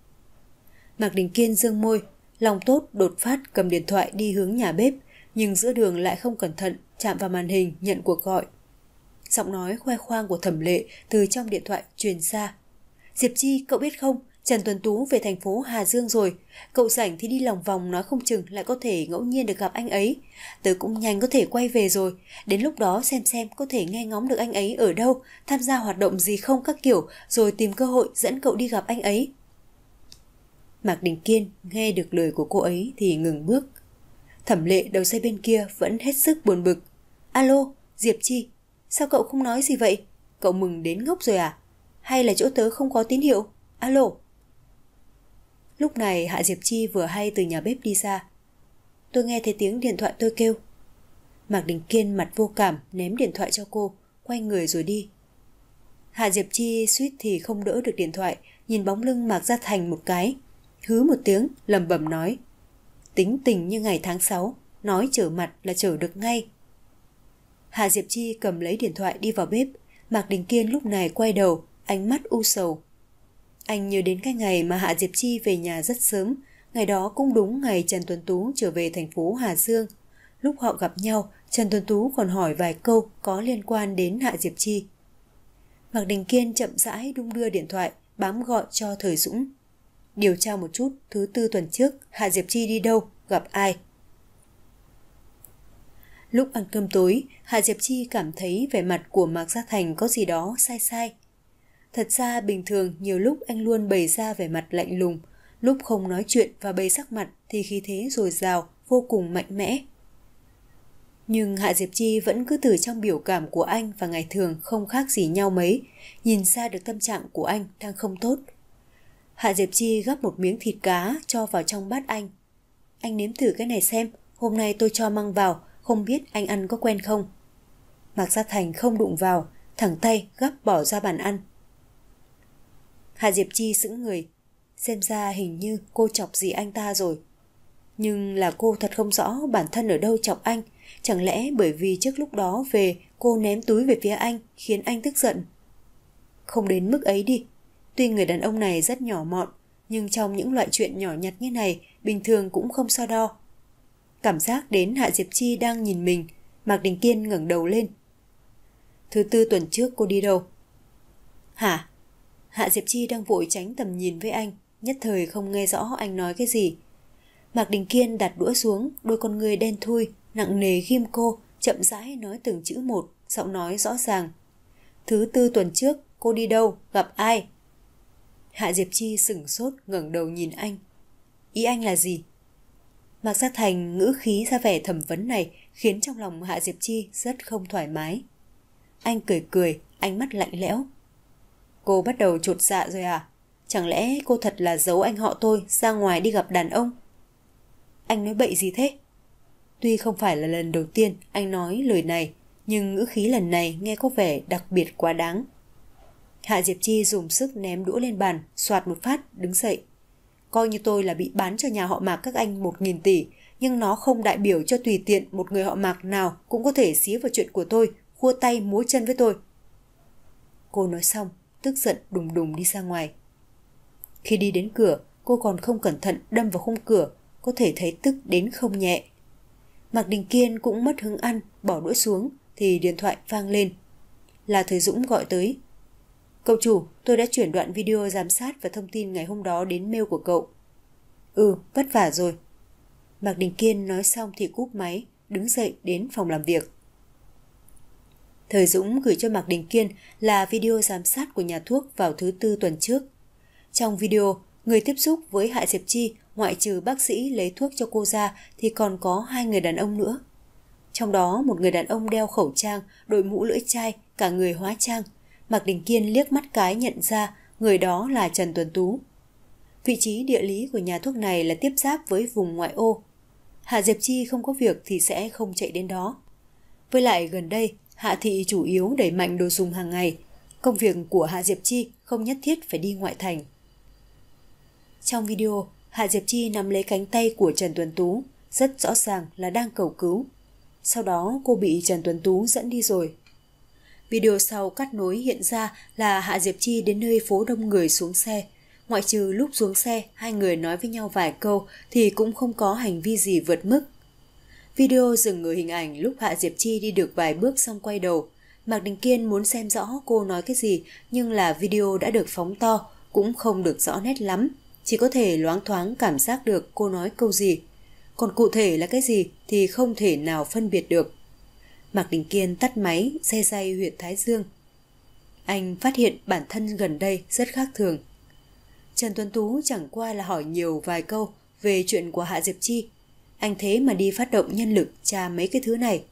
Mạc Đình Kiên dương môi, lòng tốt đột phát cầm điện thoại đi hướng nhà bếp, nhưng giữa đường lại không cẩn thận chạm vào màn hình nhận cuộc gọi. Giọng nói khoe khoang của Thẩm Lệ từ trong điện thoại truyền ra. Diệp Chi, cậu biết không, Trần Tuấn Tú về thành phố Hà Dương rồi. Cậu rảnh thì đi lòng vòng, nói không chừng lại có thể ngẫu nhiên được gặp anh ấy. Tớ cũng nhanh có thể quay về rồi. Đến lúc đó xem xem có thể nghe ngóng được anh ấy ở đâu, tham gia hoạt động gì không các kiểu, rồi tìm cơ hội dẫn cậu đi gặp anh ấy. Mạc Đình Kiên nghe được lời của cô ấy thì ngừng bước. Thẩm Lệ đầu dây bên kia vẫn hết sức buồn bực. Alo, Diệp Chi, sao cậu không nói gì vậy? Cậu mừng đến ngốc rồi à? Hay là chỗ tớ không có tín hiệu? Alo. Lúc này Hạ Diệp Chi vừa hay từ nhà bếp đi ra. Tôi nghe thấy tiếng điện thoại tôi kêu. Mạc Đình Kiên mặt vô cảm ném điện thoại cho cô, quay người rồi đi. Hạ Diệp Chi suýt thì không đỡ được điện thoại, nhìn bóng lưng Mạc Gia Thành một cái, hứ một tiếng lẩm bẩm nói: tính tình như ngày tháng sáu, nói trở mặt là trở được ngay. Hạ Diệp Chi cầm lấy điện thoại đi vào bếp. Mạc Đình Kiên lúc này quay đầu, ánh mắt u sầu. Anh nhớ đến cái ngày mà Hạ Diệp Chi về nhà rất sớm, ngày đó cũng đúng ngày Trần Tuấn Tú trở về thành phố Hà Dương. Lúc họ gặp nhau Trần Tuấn Tú còn hỏi vài câu có liên quan đến Hạ Diệp Chi. Mạc Đình Kiên chậm rãi đung đưa điện thoại, bám gọi cho Thời Dũng. Điều tra một chút, thứ tư tuần trước, Hạ Diệp Chi đi đâu, gặp ai? Lúc ăn cơm tối, Hạ Diệp Chi cảm thấy vẻ mặt của Mạc Gia Thành có gì đó sai sai. Thật ra bình thường nhiều lúc anh luôn bày ra vẻ mặt lạnh lùng, lúc không nói chuyện và bày sắc mặt thì khí thế dồi dào, vô cùng mạnh mẽ. Nhưng Hạ Diệp Chi vẫn cứ từ trong biểu cảm của anh và ngày thường không khác gì nhau mấy, nhìn ra được tâm trạng của anh đang không tốt. Hạ Diệp Chi gắp một miếng thịt cá cho vào trong bát anh. Anh nếm thử cái này xem, hôm nay tôi cho măng vào, không biết anh ăn có quen không? Mạc Gia Thành không đụng vào, thẳng tay gắp bỏ ra bàn ăn. Hạ Diệp Chi sững người, xem ra hình như cô chọc gì anh ta rồi. Nhưng là cô thật không rõ bản thân ở đâu chọc anh, chẳng lẽ bởi vì trước lúc đó về cô ném túi về phía anh khiến anh tức giận? Không đến mức ấy đi, tuy người đàn ông này rất nhỏ mọn, nhưng trong những loại chuyện nhỏ nhặt như này bình thường cũng không so đo. Cảm giác đến Hạ Diệp Chi đang nhìn mình, Mạc Đình Kiên ngẩng đầu lên. Thứ tư tuần trước cô đi đâu? Hả? Hạ Diệp Chi đang vội tránh tầm nhìn với anh, nhất thời không nghe rõ anh nói cái gì. Mạc Đình Kiên đặt đũa xuống, đôi con người đen thui, nặng nề ghim cô, chậm rãi nói từng chữ một, giọng nói rõ ràng. Thứ tư tuần trước, cô đi đâu, gặp ai? Hạ Diệp Chi sửng sốt ngẩng đầu nhìn anh. Ý anh là gì? Mạc Gia Thành ngữ khí ra vẻ thẩm vấn này khiến trong lòng Hạ Diệp Chi rất không thoải mái. Anh cười cười, ánh mắt lạnh lẽo. Cô bắt đầu chột dạ rồi à? Chẳng lẽ cô thật là giấu anh họ tôi ra ngoài đi gặp đàn ông? Anh nói bậy gì thế? Tuy không phải là lần đầu tiên anh nói lời này, nhưng ngữ khí lần này nghe có vẻ đặc biệt quá đáng. Hạ Diệp Chi dùng sức ném đũa lên bàn, soạt một phát, đứng dậy. Coi như tôi là bị bán cho nhà họ Mạc các anh một nghìn tỷ, nhưng nó không đại biểu cho tùy tiện một người họ Mạc nào cũng có thể xía vào chuyện của tôi, khua tay múa chân với tôi. Cô nói xong, tức giận đùng đùng đi ra ngoài. Khi đi đến cửa, cô còn không cẩn thận đâm vào khung cửa, có thể thấy tức đến không nhẹ. Mạc Đình Kiên cũng mất hứng ăn, bỏ đũa xuống, thì điện thoại vang lên. Là Thời Dũng gọi tới. Cậu chủ, tôi đã chuyển đoạn video giám sát và thông tin ngày hôm đó đến mail của cậu. Ừ, vất vả rồi. Mạc Đình Kiên nói xong thì cúp máy, đứng dậy đến phòng làm việc. Thời Dũng gửi cho Mạc Đình Kiên là video giám sát của nhà thuốc vào thứ tư tuần trước. Trong video, người tiếp xúc với Hạ Diệp Chi ngoại trừ bác sĩ lấy thuốc cho cô ra thì còn có hai người đàn ông nữa. Trong đó một người đàn ông đeo khẩu trang, đội mũ lưỡi chai, cả người hóa trang. Mạc Đình Kiên liếc mắt cái nhận ra người đó là Trần Tuấn Tú. Vị trí địa lý của nhà thuốc này là tiếp giáp với vùng ngoại ô. Hạ Diệp Chi không có việc thì sẽ không chạy đến đó. Với lại gần đây, Hạ Thị chủ yếu đẩy mạnh đồ dùng hàng ngày. Công việc của Hạ Diệp Chi không nhất thiết phải đi ngoại thành. Trong video, Hạ Diệp Chi nắm lấy cánh tay của Trần Tuấn Tú, rất rõ ràng là đang cầu cứu. Sau đó cô bị Trần Tuấn Tú dẫn đi rồi. Video sau cắt nối hiện ra là Hạ Diệp Chi đến nơi phố đông người xuống xe. Ngoại trừ lúc xuống xe, hai người nói với nhau vài câu thì cũng không có hành vi gì vượt mức. Video dừng ở hình ảnh lúc Hạ Diệp Chi đi được vài bước xong quay đầu. Mạc Đình Kiên muốn xem rõ cô nói cái gì, nhưng là video đã được phóng to, cũng không được rõ nét lắm. Chỉ có thể loáng thoáng cảm giác được cô nói câu gì. Còn cụ thể là cái gì thì không thể nào phân biệt được. Mạc Đình Kiên tắt máy, day day huyệt thái dương. Anh phát hiện bản thân gần đây rất khác thường. Trần Tuấn Tú chẳng qua là hỏi nhiều vài câu về chuyện của Hạ Diệp Chi. Anh thế mà đi phát động nhân lực tra mấy cái thứ này.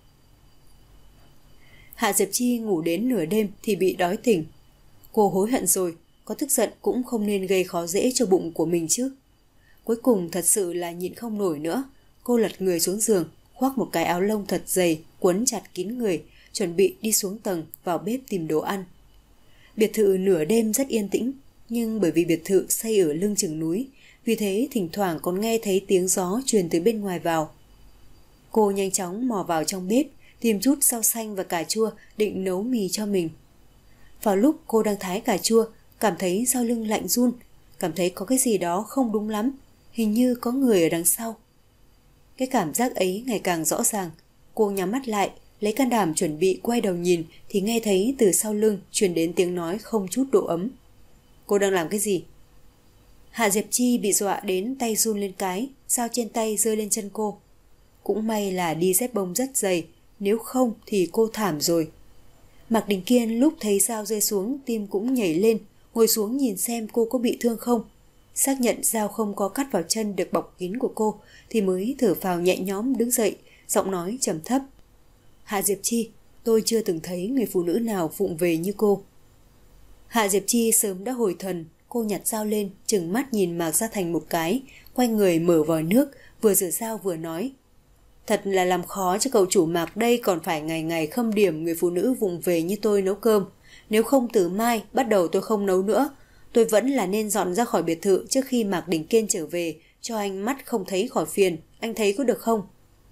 Hạ Diệp Chi ngủ đến nửa đêm thì bị đói tỉnh. Cô hối hận rồi, có tức giận cũng không nên gây khó dễ cho bụng của mình chứ. Cuối cùng thật sự là nhịn không nổi nữa. Cô lật người xuống giường, khoác một cái áo lông thật dày, quấn chặt kín người, chuẩn bị đi xuống tầng vào bếp tìm đồ ăn. Biệt thự nửa đêm rất yên tĩnh, nhưng bởi vì biệt thự xây ở lưng chừng núi, vì thế thỉnh thoảng còn nghe thấy tiếng gió truyền từ bên ngoài vào. Cô nhanh chóng mò vào trong bếp, tìm chút rau xanh và cà chua định nấu mì cho mình. Vào lúc cô đang thái cà chua, cảm thấy sau lưng lạnh run, cảm thấy có cái gì đó không đúng lắm, hình như có người ở đằng sau. Cái cảm giác ấy ngày càng rõ ràng, Cô nhắm mắt lại, lấy can đảm chuẩn bị quay đầu nhìn thì nghe thấy từ sau lưng truyền đến tiếng nói không chút độ ấm. Cô đang làm cái gì? Hạ Diệp Chi bị dọa đến tay run lên cái, dao trên tay rơi lên chân cô. Cũng may là đi dép bông rất dày, nếu không thì cô thảm rồi. Mạc Đình Kiên lúc thấy dao rơi xuống tim cũng nhảy lên, ngồi xuống nhìn xem cô có bị thương không. Xác nhận dao không có cắt vào chân được bọc kín của cô thì mới thở phào nhẹ nhõm đứng dậy, giọng nói trầm thấp. Hạ Diệp Chi, tôi chưa từng thấy người phụ nữ nào vụng về như cô. Hạ Diệp Chi sớm đã hồi thần, cô nhặt dao lên, trừng mắt nhìn Mạc Gia Thành một cái, quay người mở vòi nước, vừa rửa dao vừa nói. Thật là làm khó cho cậu chủ Mạc đây, còn phải ngày ngày khâm điểm người phụ nữ vụng về như tôi nấu cơm. Nếu không từ mai, bắt đầu tôi không nấu nữa. Tôi vẫn là nên dọn ra khỏi biệt thự trước khi Mạc Đình Kiên trở về, cho anh mắt không thấy khỏi phiền, anh thấy có được không?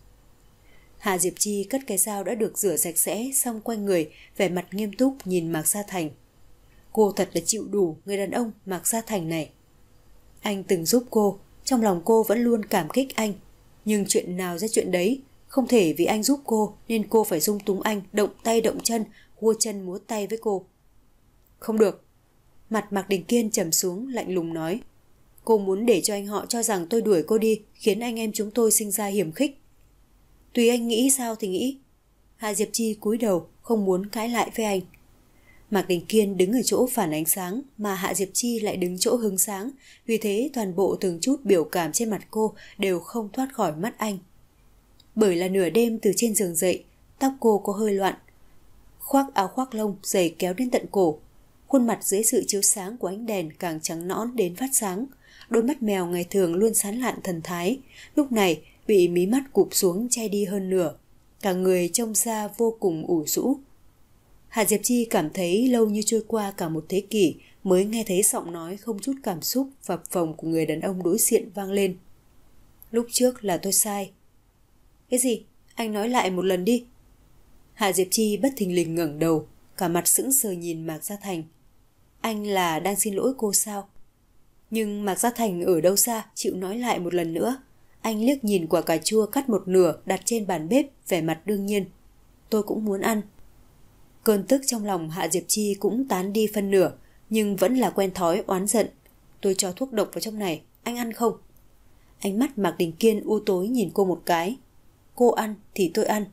Hạ Diệp Chi cất cái dao đã được rửa sạch sẽ, xong quay người, vẻ mặt nghiêm túc nhìn Mạc Gia Thành. Cô thật là chịu đủ người đàn ông Mạc Gia Thành này. Anh từng giúp cô, trong lòng cô vẫn luôn cảm kích anh. Nhưng chuyện nào ra chuyện đấy, không thể vì anh giúp cô nên cô phải dung túng anh, động tay động chân, cua chân múa tay với cô. Không được. Mặt Mạc Đình Kiên trầm xuống, lạnh lùng nói. Cô muốn để cho anh họ cho rằng tôi đuổi cô đi, khiến anh em chúng tôi sinh ra hiểm khích. Tùy anh nghĩ sao thì nghĩ. Hạ Diệp Chi cúi đầu, không muốn cãi lại với anh. Mạc Đình Kiên đứng ở chỗ phản ánh sáng, mà Hạ Diệp Chi lại đứng chỗ hướng sáng, vì thế toàn bộ từng chút biểu cảm trên mặt cô đều không thoát khỏi mắt anh. Bởi là nửa đêm từ trên giường dậy, tóc cô có hơi loạn. Khoác áo khoác lông dày kéo đến tận cổ, khuôn mặt dưới sự chiếu sáng của ánh đèn càng trắng nõn đến phát sáng. Đôi mắt mèo ngày thường luôn sán lạn thần thái, lúc này bị mí mắt cụp xuống che đi hơn nửa, cả người trông ra vô cùng ủ rũ. Hạ Diệp Chi cảm thấy lâu như trôi qua cả một thế kỷ mới nghe thấy giọng nói không chút cảm xúc phập phồng của người đàn ông đối diện vang lên. Lúc trước là tôi sai. Cái gì? Anh nói lại một lần đi. Hạ Diệp Chi bất thình lình ngẩng đầu, cả mặt sững sờ nhìn Mạc Gia Thành. Anh là đang xin lỗi cô sao? Nhưng Mạc Gia Thành ở đâu xa chịu nói lại một lần nữa. Anh liếc nhìn quả cà chua cắt một nửa đặt trên bàn bếp, vẻ mặt đương nhiên. Tôi cũng muốn ăn. Cơn tức trong lòng Hạ Diệp Chi cũng tán đi phân nửa, nhưng vẫn là quen thói oán giận. Tôi cho thuốc độc vào trong này, anh ăn không? Ánh mắt Mạc Đình Kiên u tối nhìn cô một cái. Cô ăn thì tôi ăn.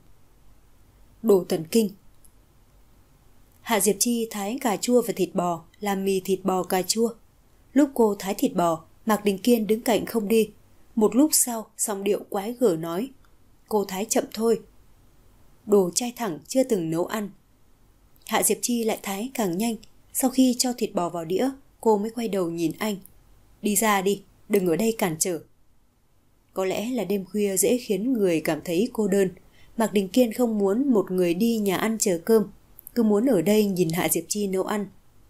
Đồ thần kinh. Hạ Diệp Chi thái cà chua và thịt bò, làm mì thịt bò cà chua. Lúc cô thái thịt bò, Mạc Đình Kiên đứng cạnh không đi. Một lúc sau, giọng điệu quái gở nói. Cô thái chậm thôi. Đồ trai thẳng chưa từng nấu ăn. Hạ Diệp Chi lại thái càng nhanh. Sau khi cho thịt bò vào đĩa, cô mới quay đầu nhìn anh. Đi ra đi, đừng ở đây cản trở. Có lẽ là đêm khuya dễ khiến người cảm thấy cô đơn. Mạc Đình Kiên không muốn một người đi nhà ăn chờ cơm, cứ muốn ở đây nhìn Hạ Diệp Chi nấu ăn.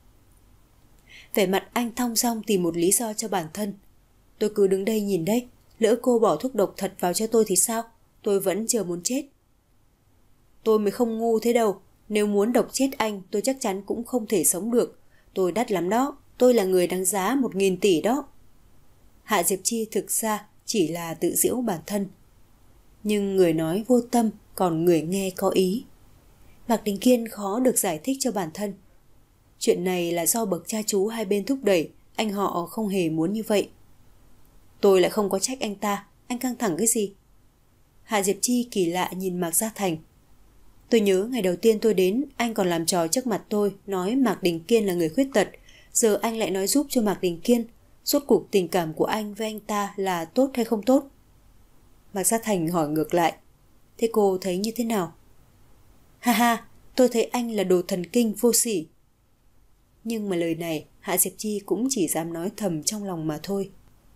Vẻ mặt anh thong dong tìm một lý do cho bản thân. Tôi cứ đứng đây nhìn đấy, lỡ cô bỏ thuốc độc thật vào cho tôi thì sao? Tôi vẫn chưa muốn chết. Tôi mới không ngu thế đâu. Nếu muốn độc chết anh, tôi chắc chắn cũng không thể sống được. Tôi đắt lắm đó, tôi là người đáng giá một nghìn tỷ đó. Hạ Diệp Chi thực ra chỉ là tự giễu bản thân. Nhưng người nói vô tâm, còn người nghe có ý. Mạc Đình Kiên khó được giải thích cho bản thân. Chuyện này là do bậc cha chú hai bên thúc đẩy, anh họ không hề muốn như vậy. Tôi lại không có trách anh ta, anh căng thẳng cái gì? Hạ Diệp Chi kỳ lạ nhìn Mạc Gia Thành. Tôi nhớ ngày đầu tiên tôi đến, anh còn làm trò trước mặt tôi, nói Mạc Đình Kiên là người khuyết tật. Giờ anh lại nói giúp cho Mạc Đình Kiên. Rốt cuộc tình cảm của anh với anh ta là tốt hay không tốt? Mạc Gia Thành hỏi ngược lại. Thế cô thấy như thế nào? Ha ha, tôi thấy anh là đồ thần kinh vô sỉ. Nhưng mà lời này Hạ Diệp Chi cũng chỉ dám nói thầm trong lòng mà thôi.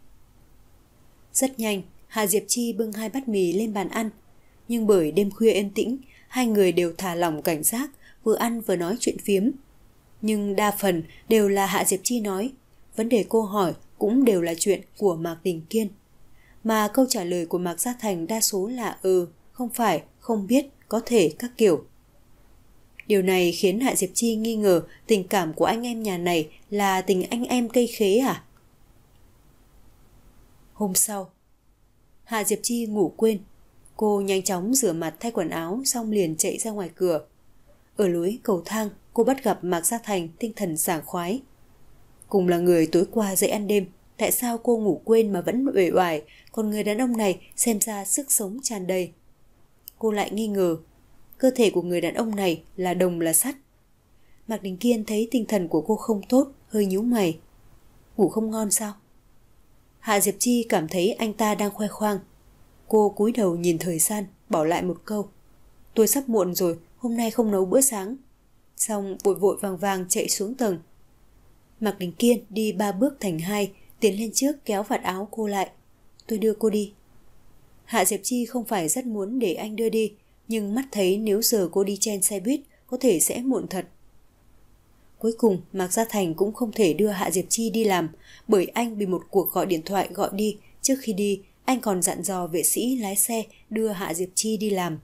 Rất nhanh, Hạ Diệp Chi bưng hai bát mì lên bàn ăn. Nhưng bởi đêm khuya êm tĩnh, hai người đều thả lỏng cảnh giác, vừa ăn vừa nói chuyện phiếm. Nhưng đa phần đều là Hạ Diệp Chi nói. Vấn đề cô hỏi cũng đều là chuyện của Mạc Đình Kiên. Mà câu trả lời của Mạc Gia Thành đa số là ừ, không phải, không biết, có thể các kiểu. Điều này khiến Hạ Diệp Chi nghi ngờ tình cảm của anh em nhà này là tình anh em cây khế à? Hôm sau, Hạ Diệp Chi ngủ quên. Cô nhanh chóng rửa mặt thay quần áo xong liền chạy ra ngoài cửa. Ở lối cầu thang, cô bắt gặp Mạc Gia Thành tinh thần sảng khoái. Cùng là người tối qua dậy ăn đêm, tại sao cô ngủ quên mà vẫn uể oải, còn người đàn ông này xem ra sức sống tràn đầy. Cô lại nghi ngờ, cơ thể của người đàn ông này là đồng là sắt. Mạc Đình Kiên thấy tinh thần của cô không tốt, hơi nhíu mày. Ngủ không ngon sao? Hạ Diệp Chi cảm thấy anh ta đang khoe khoang. Cô cúi đầu nhìn thời gian, bỏ lại một câu. Tôi sắp muộn rồi, hôm nay không nấu bữa sáng. Xong vội vội vàng vàng chạy xuống tầng. Mạc Đình Kiên đi ba bước thành hai, tiến lên trước kéo vạt áo cô lại. Tôi đưa cô đi. Hạ Diệp Chi không phải rất muốn để anh đưa đi, nhưng mắt thấy nếu giờ cô đi chen xe buýt có thể sẽ muộn thật. Cuối cùng Mạc Gia Thành cũng không thể đưa Hạ Diệp Chi đi làm, bởi anh bị một cuộc gọi điện thoại gọi đi. Trước khi đi, anh còn dặn dò vệ sĩ lái xe đưa Hạ Diệp Chi đi làm.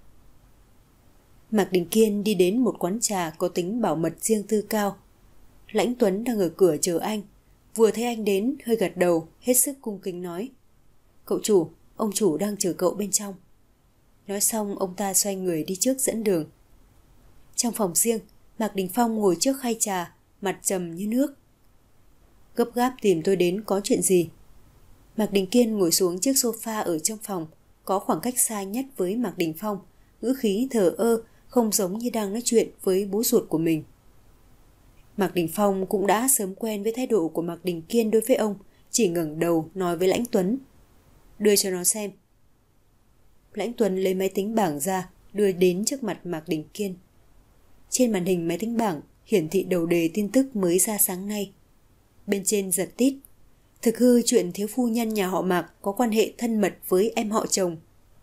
Mạc Đình Kiên đi đến một quán trà có tính bảo mật riêng tư cao. Lãnh Tuấn đang ở cửa chờ anh. Vừa thấy anh đến, hơi gật đầu, hết sức cung kính nói. Cậu chủ, ông chủ đang chờ cậu bên trong. Nói xong, ông ta xoay người đi trước dẫn đường. Trong phòng riêng, Mạc Đình Phong ngồi trước khay trà, mặt trầm như nước. Gấp gáp tìm tôi đến có chuyện gì? Mạc Đình Kiên ngồi xuống chiếc sofa ở trong phòng, có khoảng cách xa nhất với Mạc Đình Phong, ngữ khí thờ ơ, không giống như đang nói chuyện với bố ruột của mình. Mạc Đình Phong cũng đã sớm quen với thái độ của Mạc Đình Kiên đối với ông, chỉ ngẩng đầu nói với Lãnh Tuấn. Đưa cho nó xem. Lãnh Tuấn lấy máy tính bảng ra, đưa đến trước mặt Mạc Đình Kiên. Trên màn hình máy tính bảng hiển thị đầu đề tin tức mới ra sáng nay. Bên trên giật tít. Thực hư chuyện thiếu phu nhân nhà họ Mạc có quan hệ thân mật với em họ chồng.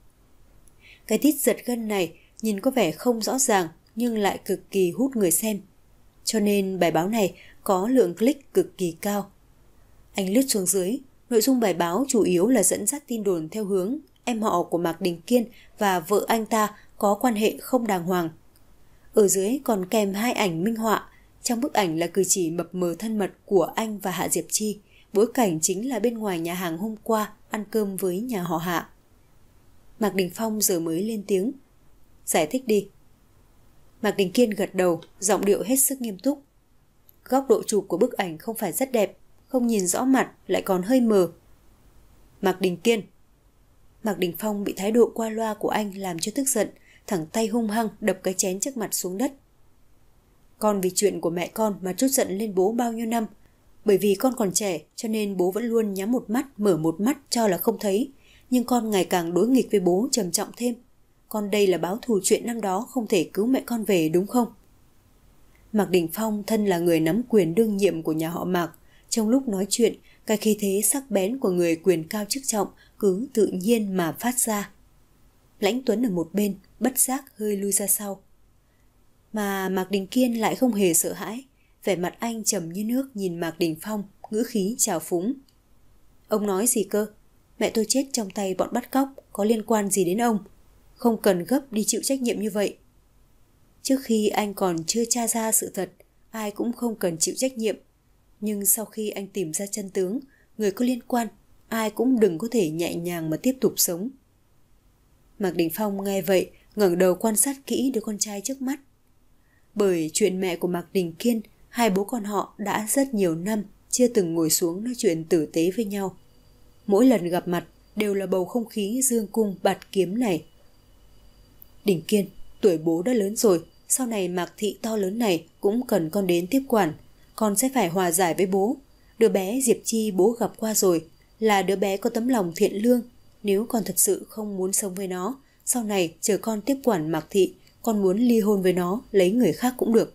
Cái tít giật gân này nhìn có vẻ không rõ ràng nhưng lại cực kỳ hút người xem. Cho nên bài báo này có lượng click cực kỳ cao. Anh lướt xuống dưới, nội dung bài báo chủ yếu là dẫn dắt tin đồn theo hướng em họ của Mạc Đình Kiên và vợ anh ta có quan hệ không đàng hoàng. Ở dưới còn kèm hai ảnh minh họa. Trong bức ảnh là cử chỉ mập mờ thân mật của anh và Hạ Diệp Chi. Bối cảnh chính là bên ngoài nhà hàng hôm qua ăn cơm với nhà họ Hạ. Mạc Đình Phong giờ mới lên tiếng. Giải thích đi. Mạc Đình Kiên gật đầu, giọng điệu hết sức nghiêm túc. Góc độ chụp của bức ảnh không phải rất đẹp, không nhìn rõ mặt, lại còn hơi mờ. Mạc Đình Kiên. Mạc Đình Phong bị thái độ qua loa của anh làm cho tức giận, thẳng tay hung hăng đập cái chén trước mặt xuống đất. Con vì chuyện của mẹ con mà trút giận lên bố bao nhiêu năm. Bởi vì con còn trẻ cho nên bố vẫn luôn nhắm một mắt, mở một mắt cho là không thấy. Nhưng con ngày càng đối nghịch với bố trầm trọng thêm. Con đây là báo thù chuyện năm đó không thể cứu mẹ con về đúng không? Mạc Đình Phong thân là người nắm quyền đương nhiệm của nhà họ Mạc. Trong lúc nói chuyện, cái khí thế sắc bén của người quyền cao chức trọng cứ tự nhiên mà phát ra. Lãnh Tuấn ở một bên, bất giác hơi lui ra sau. Mà Mạc Đình Kiên lại không hề sợ hãi. Vẻ mặt anh trầm như nước nhìn Mạc Đình Phong, ngữ khí trào phúng. Ông nói gì cơ? Mẹ tôi chết trong tay bọn bắt cóc, có liên quan gì đến ông? Không cần gấp đi chịu trách nhiệm như vậy. Trước khi anh còn chưa tra ra sự thật, ai cũng không cần chịu trách nhiệm. Nhưng sau khi anh tìm ra chân tướng, người có liên quan, ai cũng đừng có thể nhẹ nhàng mà tiếp tục sống. Mạc Đình Phong nghe vậy, ngẩng đầu quan sát kỹ đứa con trai trước mắt. Bởi chuyện mẹ của Mạc Đình Kiên, hai bố con họ đã rất nhiều năm chưa từng ngồi xuống nói chuyện tử tế với nhau. Mỗi lần gặp mặt đều là bầu không khí dương cung bạt kiếm này. Đình Kiên, tuổi bố đã lớn rồi, sau này Mạc thị to lớn này cũng cần con đến tiếp quản. Con sẽ phải hòa giải với bố. Đứa bé Diệp Chi bố gặp qua rồi, là đứa bé có tấm lòng thiện lương. Nếu con thật sự không muốn sống với nó, sau này chờ con tiếp quản Mạc thị, con muốn ly hôn với nó, lấy người khác cũng được.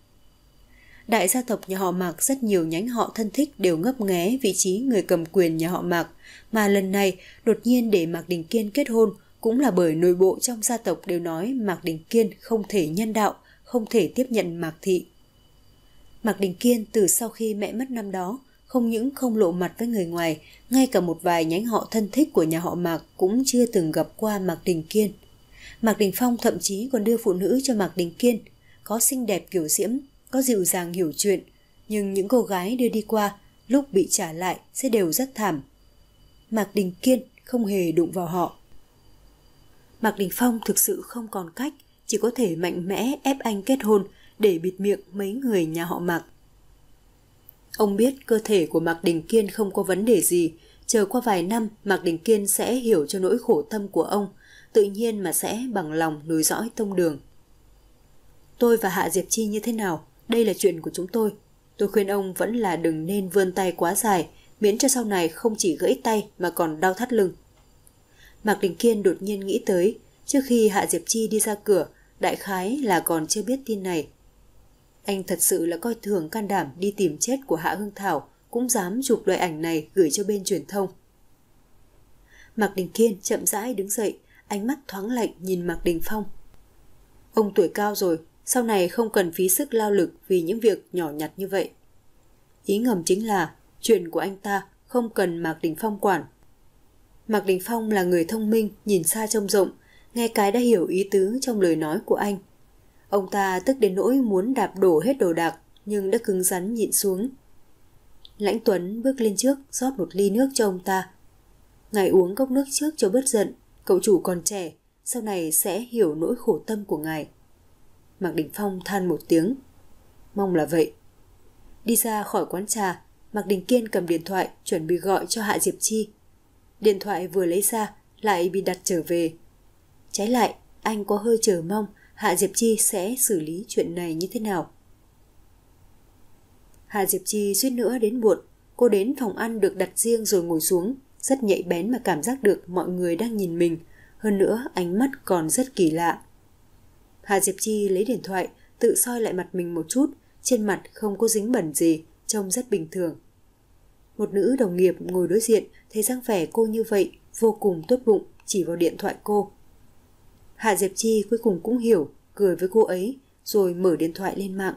Đại gia tộc nhà họ Mạc rất nhiều nhánh họ thân thích đều ngấp nghé vị trí người cầm quyền nhà họ Mạc, mà lần này đột nhiên để Mạc Đình Kiên kết hôn cũng là bởi nội bộ trong gia tộc đều nói Mạc Đình Kiên không thể nhân đạo, không thể tiếp nhận Mạc thị. Mạc Đình Kiên từ sau khi mẹ mất năm đó, không những không lộ mặt với người ngoài, ngay cả một vài nhánh họ thân thích của nhà họ Mạc cũng chưa từng gặp qua Mạc Đình Kiên. Mạc Đình Phong thậm chí còn đưa phụ nữ cho Mạc Đình Kiên, có xinh đẹp kiểu diễm, có dịu dàng hiểu chuyện, nhưng những cô gái đưa đi qua, lúc bị trả lại sẽ đều rất thảm. Mạc Đình Kiên không hề đụng vào họ. Mạc Đình Phong thực sự không còn cách, chỉ có thể mạnh mẽ ép anh kết hôn để bịt miệng mấy người nhà họ Mạc. Ông biết cơ thể của Mạc Đình Kiên không có vấn đề gì, chờ qua vài năm Mạc Đình Kiên sẽ hiểu cho nỗi khổ tâm của ông, tự nhiên mà sẽ bằng lòng nối dõi tông đường. Tôi và Hạ Diệp Chi như thế nào, đây là chuyện của chúng tôi. Tôi khuyên ông vẫn là đừng nên vươn tay quá dài, miễn cho sau này không chỉ gãy tay mà còn đau thắt lưng. Mạc Đình Kiên đột nhiên nghĩ tới, trước khi Hạ Diệp Chi đi ra cửa, đại khái là còn chưa biết tin này. Anh thật sự là coi thường can đảm đi tìm chết của Hạ Hương Thảo, cũng dám chụp loại ảnh này gửi cho bên truyền thông. Mạc Đình Kiên chậm rãi đứng dậy, ánh mắt thoáng lạnh nhìn Mạc Đình Phong. Ông tuổi cao rồi, sau này không cần phí sức lao lực vì những việc nhỏ nhặt như vậy. Ý ngầm chính là chuyện của anh ta không cần Mạc Đình Phong quản. Mạc Đình Phong là người thông minh, nhìn xa trông rộng, nghe cái đã hiểu ý tứ trong lời nói của anh. Ông ta tức đến nỗi muốn đạp đổ hết đồ đạc, nhưng đã cứng rắn nhịn xuống. Lãnh Tuấn bước lên trước, rót một ly nước cho ông ta. Ngài uống cốc nước trước cho bớt giận, cậu chủ còn trẻ, sau này sẽ hiểu nỗi khổ tâm của ngài. Mạc Đình Phong than một tiếng. Mong là vậy. Đi ra khỏi quán trà, Mạc Đình Kiên cầm điện thoại chuẩn bị gọi cho Hạ Diệp Chi. Điện thoại vừa lấy ra lại bị đặt trở về. Trái lại, anh có hơi chờ mong Hạ Diệp Chi sẽ xử lý chuyện này như thế nào. Hạ Diệp Chi suýt nữa đến muộn. Cô đến phòng ăn được đặt riêng rồi ngồi xuống, rất nhạy bén mà cảm giác được mọi người đang nhìn mình. Hơn nữa ánh mắt còn rất kỳ lạ. Hạ Diệp Chi lấy điện thoại, tự soi lại mặt mình một chút, trên mặt không có dính bẩn gì, trông rất bình thường. Một nữ đồng nghiệp ngồi đối diện thấy dáng vẻ cô như vậy, vô cùng tốt bụng, chỉ vào điện thoại cô. Hạ Diệp Chi cuối cùng cũng hiểu, cười với cô ấy, rồi mở điện thoại lên mạng.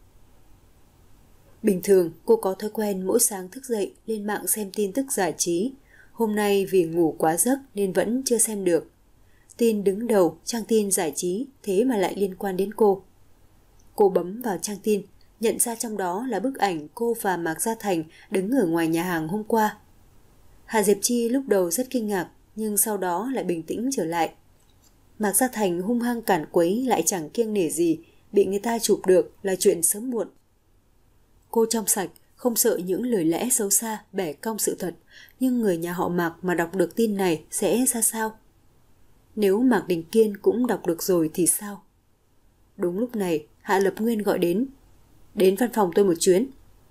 Bình thường cô có thói quen mỗi sáng thức dậy lên mạng xem tin tức giải trí. Hôm nay vì ngủ quá giấc nên vẫn chưa xem được. Tin đứng đầu trang tin giải trí thế mà lại liên quan đến cô. Cô bấm vào trang tin, nhận ra trong đó là bức ảnh cô và Mạc Gia Thành đứng ở ngoài nhà hàng hôm qua. Hạ Diệp Chi lúc đầu rất kinh ngạc, nhưng sau đó lại bình tĩnh trở lại. Mạc Gia Thành hung hăng cản quấy lại chẳng kiêng nể gì, bị người ta chụp được là chuyện sớm muộn. Cô trong sạch, không sợ những lời lẽ xấu xa bẻ cong sự thật, nhưng người nhà họ Mạc mà đọc được tin này sẽ ra sao? Nếu Mạc Đình Kiên cũng đọc được rồi thì sao? Đúng lúc này, Hạ Lập Nguyên gọi đến. Đến văn phòng tôi một chuyến.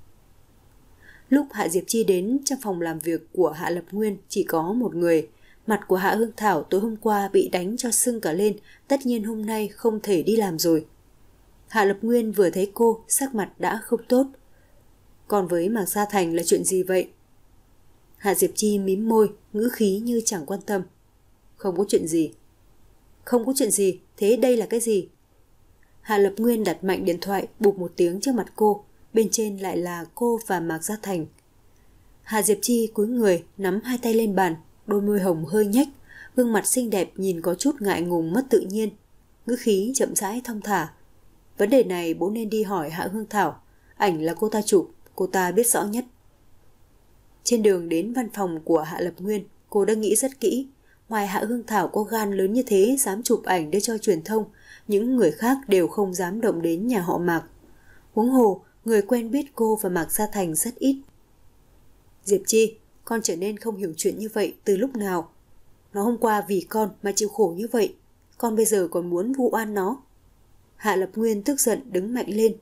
Lúc Hạ Diệp Chi đến, trong phòng làm việc của Hạ Lập Nguyên chỉ có một người. Mặt của Hạ Hương Thảo tối hôm qua bị đánh cho sưng cả lên, tất nhiên hôm nay không thể đi làm rồi. Hạ Lập Nguyên vừa thấy cô, sắc mặt đã không tốt. Còn với Mạc Gia Thành là chuyện gì vậy? Hạ Diệp Chi mím môi, ngữ khí như chẳng quan tâm. Không có chuyện gì. Không có chuyện gì, thế đây là cái gì? Hạ Lập Nguyên đặt mạnh điện thoại, bụp một tiếng trước mặt cô, bên trên lại là cô và Mạc Gia Thành. Hạ Diệp Chi cúi người, nắm hai tay lên bàn, đôi môi hồng hơi nhếch, gương mặt xinh đẹp nhìn có chút ngại ngùng mất tự nhiên, ngữ khí chậm rãi thong thả. Vấn đề này bố nên đi hỏi Hạ Hương Thảo, ảnh là cô ta chụp, cô ta biết rõ nhất. Trên đường đến văn phòng của Hạ Lập Nguyên, cô đã nghĩ rất kỹ. Ngoài Hạ Hương Thảo có gan lớn như thế dám chụp ảnh để cho truyền thông, những người khác đều không dám động đến nhà họ Mạc. Huống hồ, người quen biết cô và Mạc Gia Thành rất ít. Diệp Chi, con trở nên không hiểu chuyện như vậy từ lúc nào? Nó hôm qua vì con mà chịu khổ như vậy, con bây giờ còn muốn vu oan nó. Hạ Lập Nguyên tức giận đứng mạnh lên.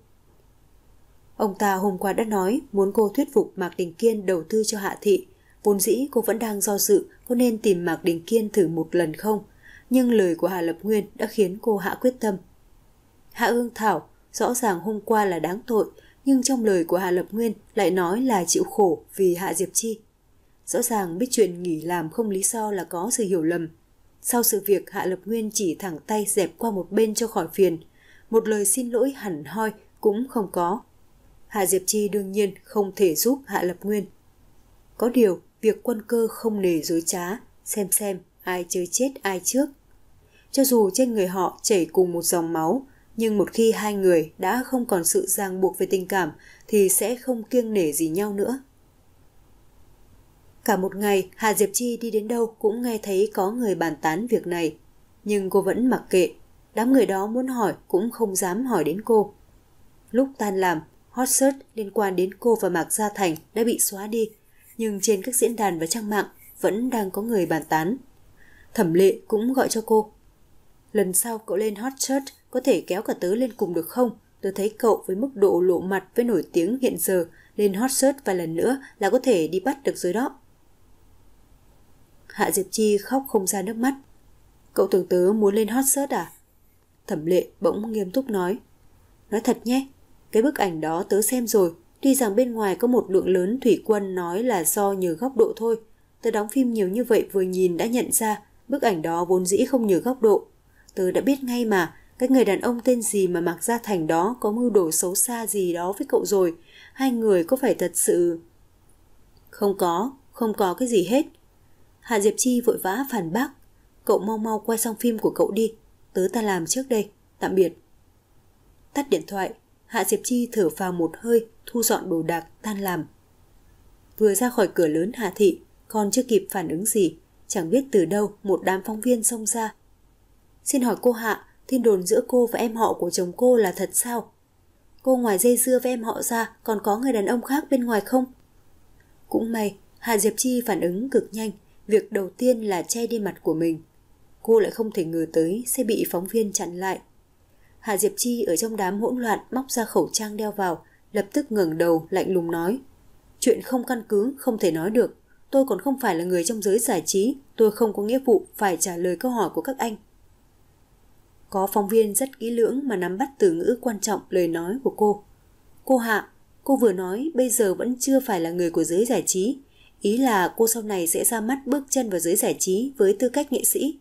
Ông ta hôm qua đã nói muốn cô thuyết phục Mạc Đình Kiên đầu tư cho Hạ Thị. Vốn dĩ cô vẫn đang do dự có nên tìm Mạc Đình Kiên thử một lần không, nhưng lời của Hạ Lập Nguyên đã khiến cô hạ quyết tâm. Hạ Hương Thảo rõ ràng hôm qua là đáng tội, nhưng trong lời của Hạ Lập Nguyên lại nói là chịu khổ vì Hạ Diệp Chi. Rõ ràng biết chuyện nghỉ làm không lý do là có sự hiểu lầm. Sau sự việc, Hạ Lập Nguyên chỉ thẳng tay dẹp qua một bên cho khỏi phiền. Một lời xin lỗi hẳn hoi cũng không có. Hạ Diệp Chi đương nhiên không thể giúp Hạ Lập Nguyên. Có điều, việc Quân Cơ không nề dối trá, xem xem ai chơi chết ai trước. Cho dù trên người họ chảy cùng một dòng máu, nhưng một khi hai người đã không còn sự ràng buộc về tình cảm thì sẽ không kiêng nể gì nhau nữa. Cả một ngày, Hạ Diệp Chi đi đến đâu cũng nghe thấy có người bàn tán việc này. Nhưng cô vẫn mặc kệ, đám người đó muốn hỏi cũng không dám hỏi đến cô. Lúc tan làm, hot search liên quan đến cô và Mạc Gia Thành đã bị xóa đi, nhưng trên các diễn đàn và trang mạng vẫn đang có người bàn tán. Thẩm Lệ cũng gọi cho cô. Lần sau cậu lên hot search có thể kéo cả tớ lên cùng được không? Tớ thấy cậu với mức độ lộ mặt với nổi tiếng hiện giờ lên hot search vài lần nữa là có thể đi bắt được rồi đó. Hạ Diệp Chi khóc không ra nước mắt. Cậu tưởng tớ muốn lên hot search à? Thẩm Lệ bỗng nghiêm túc nói. Nói thật nhé, cái bức ảnh đó tớ xem rồi. Tuy rằng bên ngoài có một lượng lớn thủy quân nói là do nhờ góc độ thôi. Tớ đóng phim nhiều như vậy vừa nhìn đã nhận ra bức ảnh đó vốn dĩ không nhờ góc độ. Tớ đã biết ngay mà, cái người đàn ông tên gì mà Mạc Gia Thành đó có mưu đồ xấu xa gì đó với cậu rồi. Hai người có phải thật sự... Không có, không có cái gì hết. Hạ Diệp Chi vội vã phản bác. Cậu mau mau quay xong phim của cậu đi. Tớ ta làm trước đây, tạm biệt. Tắt điện thoại, Hạ Diệp Chi thở phào một hơi, thu dọn đồ đạc, tan làm. Vừa ra khỏi cửa lớn Hạ Thị, còn chưa kịp phản ứng gì, chẳng biết từ đâu một đám phóng viên xông ra. Xin hỏi cô Hạ, tin đồn giữa cô và em họ của chồng cô là thật sao? Cô ngoài dây dưa với em họ ra còn có người đàn ông khác bên ngoài không? Cũng may, Hạ Diệp Chi phản ứng cực nhanh, việc đầu tiên là che đi mặt của mình. Cô lại không thể ngờ tới sẽ bị phóng viên chặn lại. Hạ Diệp Chi ở trong đám hỗn loạn móc ra khẩu trang đeo vào, lập tức ngẩng đầu lạnh lùng nói. Chuyện không căn cứ không thể nói được. Tôi còn không phải là người trong giới giải trí, tôi không có nghĩa vụ phải trả lời câu hỏi của các anh. Có phóng viên rất kỹ lưỡng mà nắm bắt từ ngữ quan trọng lời nói của cô. Cô Hạ, cô vừa nói bây giờ vẫn chưa phải là người của giới giải trí. Ý là cô sau này sẽ ra mắt bước chân vào giới giải trí với tư cách nghệ sĩ.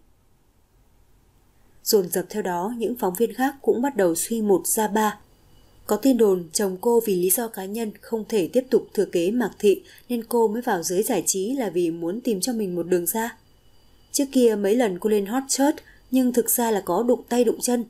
Dồn dập theo đó, những phóng viên khác cũng bắt đầu suy một ra ba. Có tin đồn chồng cô vì lý do cá nhân không thể tiếp tục thừa kế Mạc Thị nên cô mới vào giới giải trí là vì muốn tìm cho mình một đường ra. Trước kia mấy lần cô lên hot search nhưng thực ra là có đụng tay đụng chân.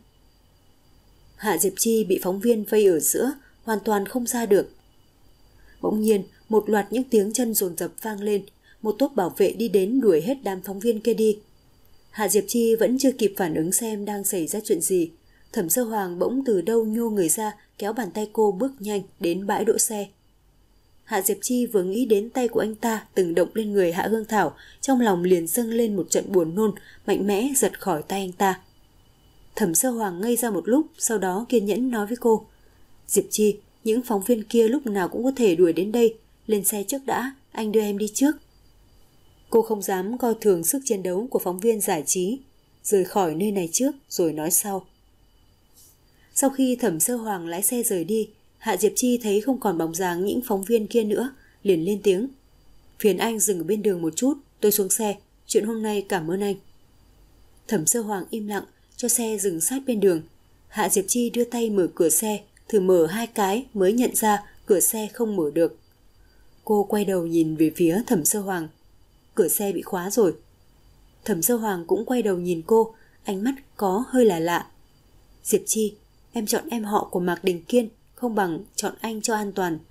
Hạ Diệp Chi bị phóng viên vây ở giữa, hoàn toàn không ra được. Bỗng nhiên, một loạt những tiếng chân dồn dập vang lên, một tốp bảo vệ đi đến đuổi hết đám phóng viên kia đi. Hạ Diệp Chi vẫn chưa kịp phản ứng xem đang xảy ra chuyện gì. Thẩm Sơ Hoàng bỗng từ đâu nhô người ra, kéo bàn tay cô bước nhanh đến bãi đỗ xe. Hạ Diệp Chi vừa nghĩ đến tay của anh ta từng động lên người Hạ Hương Thảo, trong lòng liền dâng lên một trận buồn nôn, mạnh mẽ giật khỏi tay anh ta. Thẩm Sơ Hoàng ngây ra một lúc, sau đó kiên nhẫn nói với cô. Diệp Chi, những phóng viên kia lúc nào cũng có thể đuổi đến đây, lên xe trước đã, anh đưa em đi trước. Cô không dám coi thường sức chiến đấu của phóng viên giải trí, rời khỏi nơi này trước rồi nói sau. Sau khi Thẩm Sơ Hoàng lái xe rời đi, Hạ Diệp Chi thấy không còn bóng dáng những phóng viên kia nữa, liền lên tiếng. Phiền anh dừng ở bên đường một chút, tôi xuống xe, chuyện hôm nay cảm ơn anh. Thẩm Sơ Hoàng im lặng, cho xe dừng sát bên đường. Hạ Diệp Chi đưa tay mở cửa xe, thử mở hai cái mới nhận ra cửa xe không mở được. Cô quay đầu nhìn về phía Thẩm Sơ Hoàng. Cửa xe bị khóa rồi. Thẩm Sơ Hoàng cũng quay đầu nhìn cô, ánh mắt có hơi là lạ. Diệp Chi, em chọn em họ của Mạc Đình Kiên, không bằng chọn anh cho an toàn.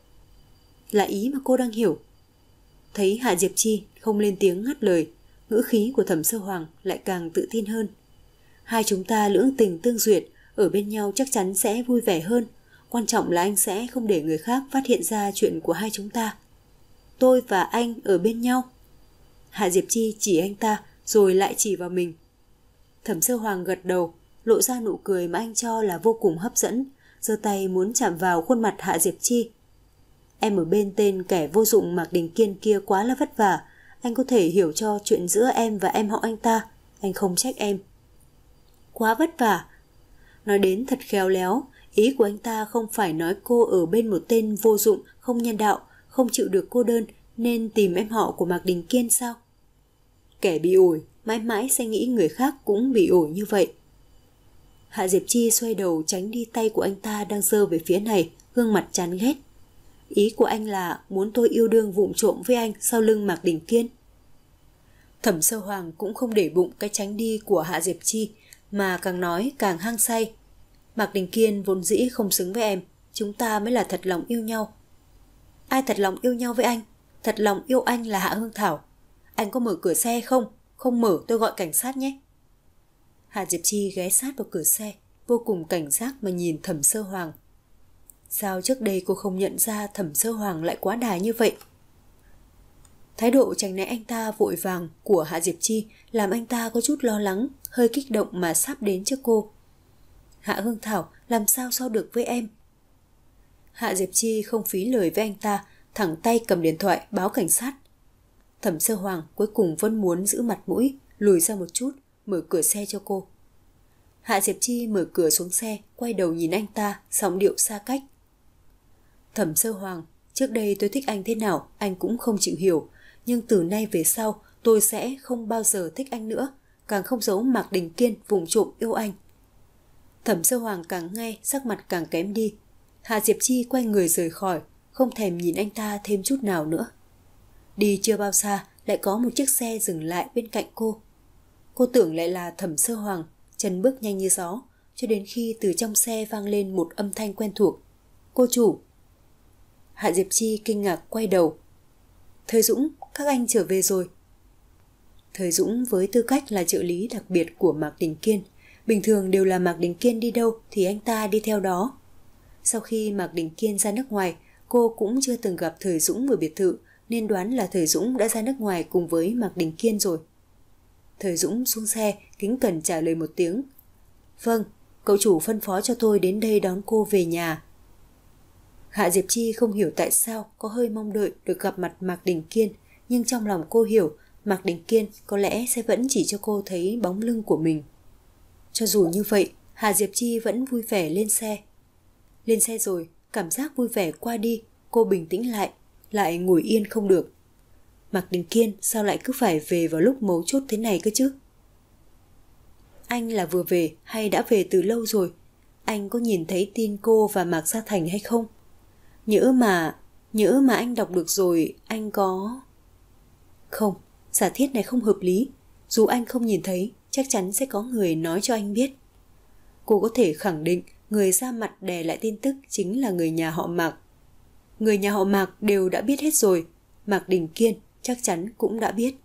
Là ý mà cô đang hiểu. Thấy Hạ Diệp Chi không lên tiếng ngắt lời, ngữ khí của Thẩm Sơ Hoàng lại càng tự tin hơn. Hai chúng ta lưỡng tình tương duyệt, ở bên nhau chắc chắn sẽ vui vẻ hơn. Quan trọng là anh sẽ không để người khác phát hiện ra chuyện của hai chúng ta. Tôi và anh ở bên nhau. Hạ Diệp Chi chỉ anh ta rồi lại chỉ vào mình. Thẩm Sơ Hoàng gật đầu, lộ ra nụ cười mà anh cho là vô cùng hấp dẫn, giơ tay muốn chạm vào khuôn mặt Hạ Diệp Chi. Em ở bên tên kẻ vô dụng Mạc Đình Kiên kia quá là vất vả, anh có thể hiểu cho chuyện giữa em và em họ anh ta, anh không trách em. Quá vất vả. Nói đến thật khéo léo, ý của anh ta không phải nói cô ở bên một tên vô dụng, không nhân đạo, không chịu được cô đơn nên tìm em họ của Mạc Đình Kiên sao? Kẻ bị ổi, mãi mãi sẽ nghĩ người khác cũng bị ổi như vậy. Hạ Diệp Chi xoay đầu tránh đi tay của anh ta đang giơ về phía này, gương mặt chán ghét. Ý của anh là muốn tôi yêu đương vụng trộm với anh sau lưng Mạc Đình Kiên. Thẩm Sơ Hoàng cũng không để bụng cái tránh đi của Hạ Diệp Chi, mà càng nói càng hăng say. Mạc Đình Kiên vốn dĩ không xứng với em, chúng ta mới là thật lòng yêu nhau. Ai thật lòng yêu nhau với anh? Thật lòng yêu anh là Hạ Hương Thảo. Anh có mở cửa xe không? Không mở tôi gọi cảnh sát nhé. Hạ Diệp Chi ghé sát vào cửa xe, vô cùng cảnh giác mà nhìn Thẩm Sơ Hoàng. Sao trước đây cô không nhận ra Thẩm Sơ Hoàng lại quá đà như vậy? Thái độ tránh né anh ta vội vàng của Hạ Diệp Chi làm anh ta có chút lo lắng, hơi kích động mà sắp đến trước cô. Hạ Hương Thảo, làm sao so được với em? Hạ Diệp Chi không phí lời với anh ta, thẳng tay cầm điện thoại báo cảnh sát. Thẩm Sơ Hoàng cuối cùng vẫn muốn giữ mặt mũi, lùi ra một chút, mở cửa xe cho cô. Hạ Diệp Chi mở cửa xuống xe, quay đầu nhìn anh ta, giọng điệu xa cách. Thẩm Sơ Hoàng, trước đây tôi thích anh thế nào, anh cũng không chịu hiểu, nhưng từ nay về sau tôi sẽ không bao giờ thích anh nữa, càng không giấu Mạc Đình Kiên vụng trộm yêu anh. Thẩm Sơ Hoàng càng nghe sắc mặt càng kém đi. Hạ Diệp Chi quay người rời khỏi, không thèm nhìn anh ta thêm chút nào nữa. Đi chưa bao xa lại có một chiếc xe dừng lại bên cạnh cô. Cô tưởng lại là Thẩm Sơ Hoàng, chân bước nhanh như gió, cho đến khi từ trong xe vang lên một âm thanh quen thuộc. Cô chủ. Hạ Diệp Chi kinh ngạc quay đầu. Thời Dũng, các anh trở về rồi. Thời Dũng với tư cách là trợ lý đặc biệt của Mạc Đình Kiên, bình thường đều là Mạc Đình Kiên đi đâu thì anh ta đi theo đó. Sau khi Mạc Đình Kiên ra nước ngoài, cô cũng chưa từng gặp Thời Dũng ở biệt thự, nên đoán là Thời Dũng đã ra nước ngoài cùng với Mạc Đình Kiên rồi. Thời Dũng xuống xe, kính cẩn trả lời một tiếng. Vâng, cậu chủ phân phó cho tôi đến đây đón cô về nhà. Hạ Diệp Chi không hiểu tại sao có hơi mong đợi được gặp mặt Mạc Đình Kiên, nhưng trong lòng cô hiểu Mạc Đình Kiên có lẽ sẽ vẫn chỉ cho cô thấy bóng lưng của mình. Cho dù như vậy, Hạ Diệp Chi vẫn vui vẻ lên xe. Lên xe rồi, cảm giác vui vẻ qua đi, cô bình tĩnh lại, lại ngồi yên không được. Mạc Đình Kiên sao lại cứ phải về vào lúc mấu chốt thế này cơ chứ? Anh là vừa về hay đã về từ lâu rồi? Anh có nhìn thấy tin cô và Mạc Gia Thành hay không? Nhỡ mà, nhỡ mà anh đọc được rồi, anh có... Không, giả thiết này không hợp lý. Dù anh không nhìn thấy, chắc chắn sẽ có người nói cho anh biết. Cô có thể khẳng định người ra mặt đè lại tin tức chính là người nhà họ Mạc. Người nhà họ Mạc đều đã biết hết rồi, Mạc Đình Kiên chắc chắn cũng đã biết.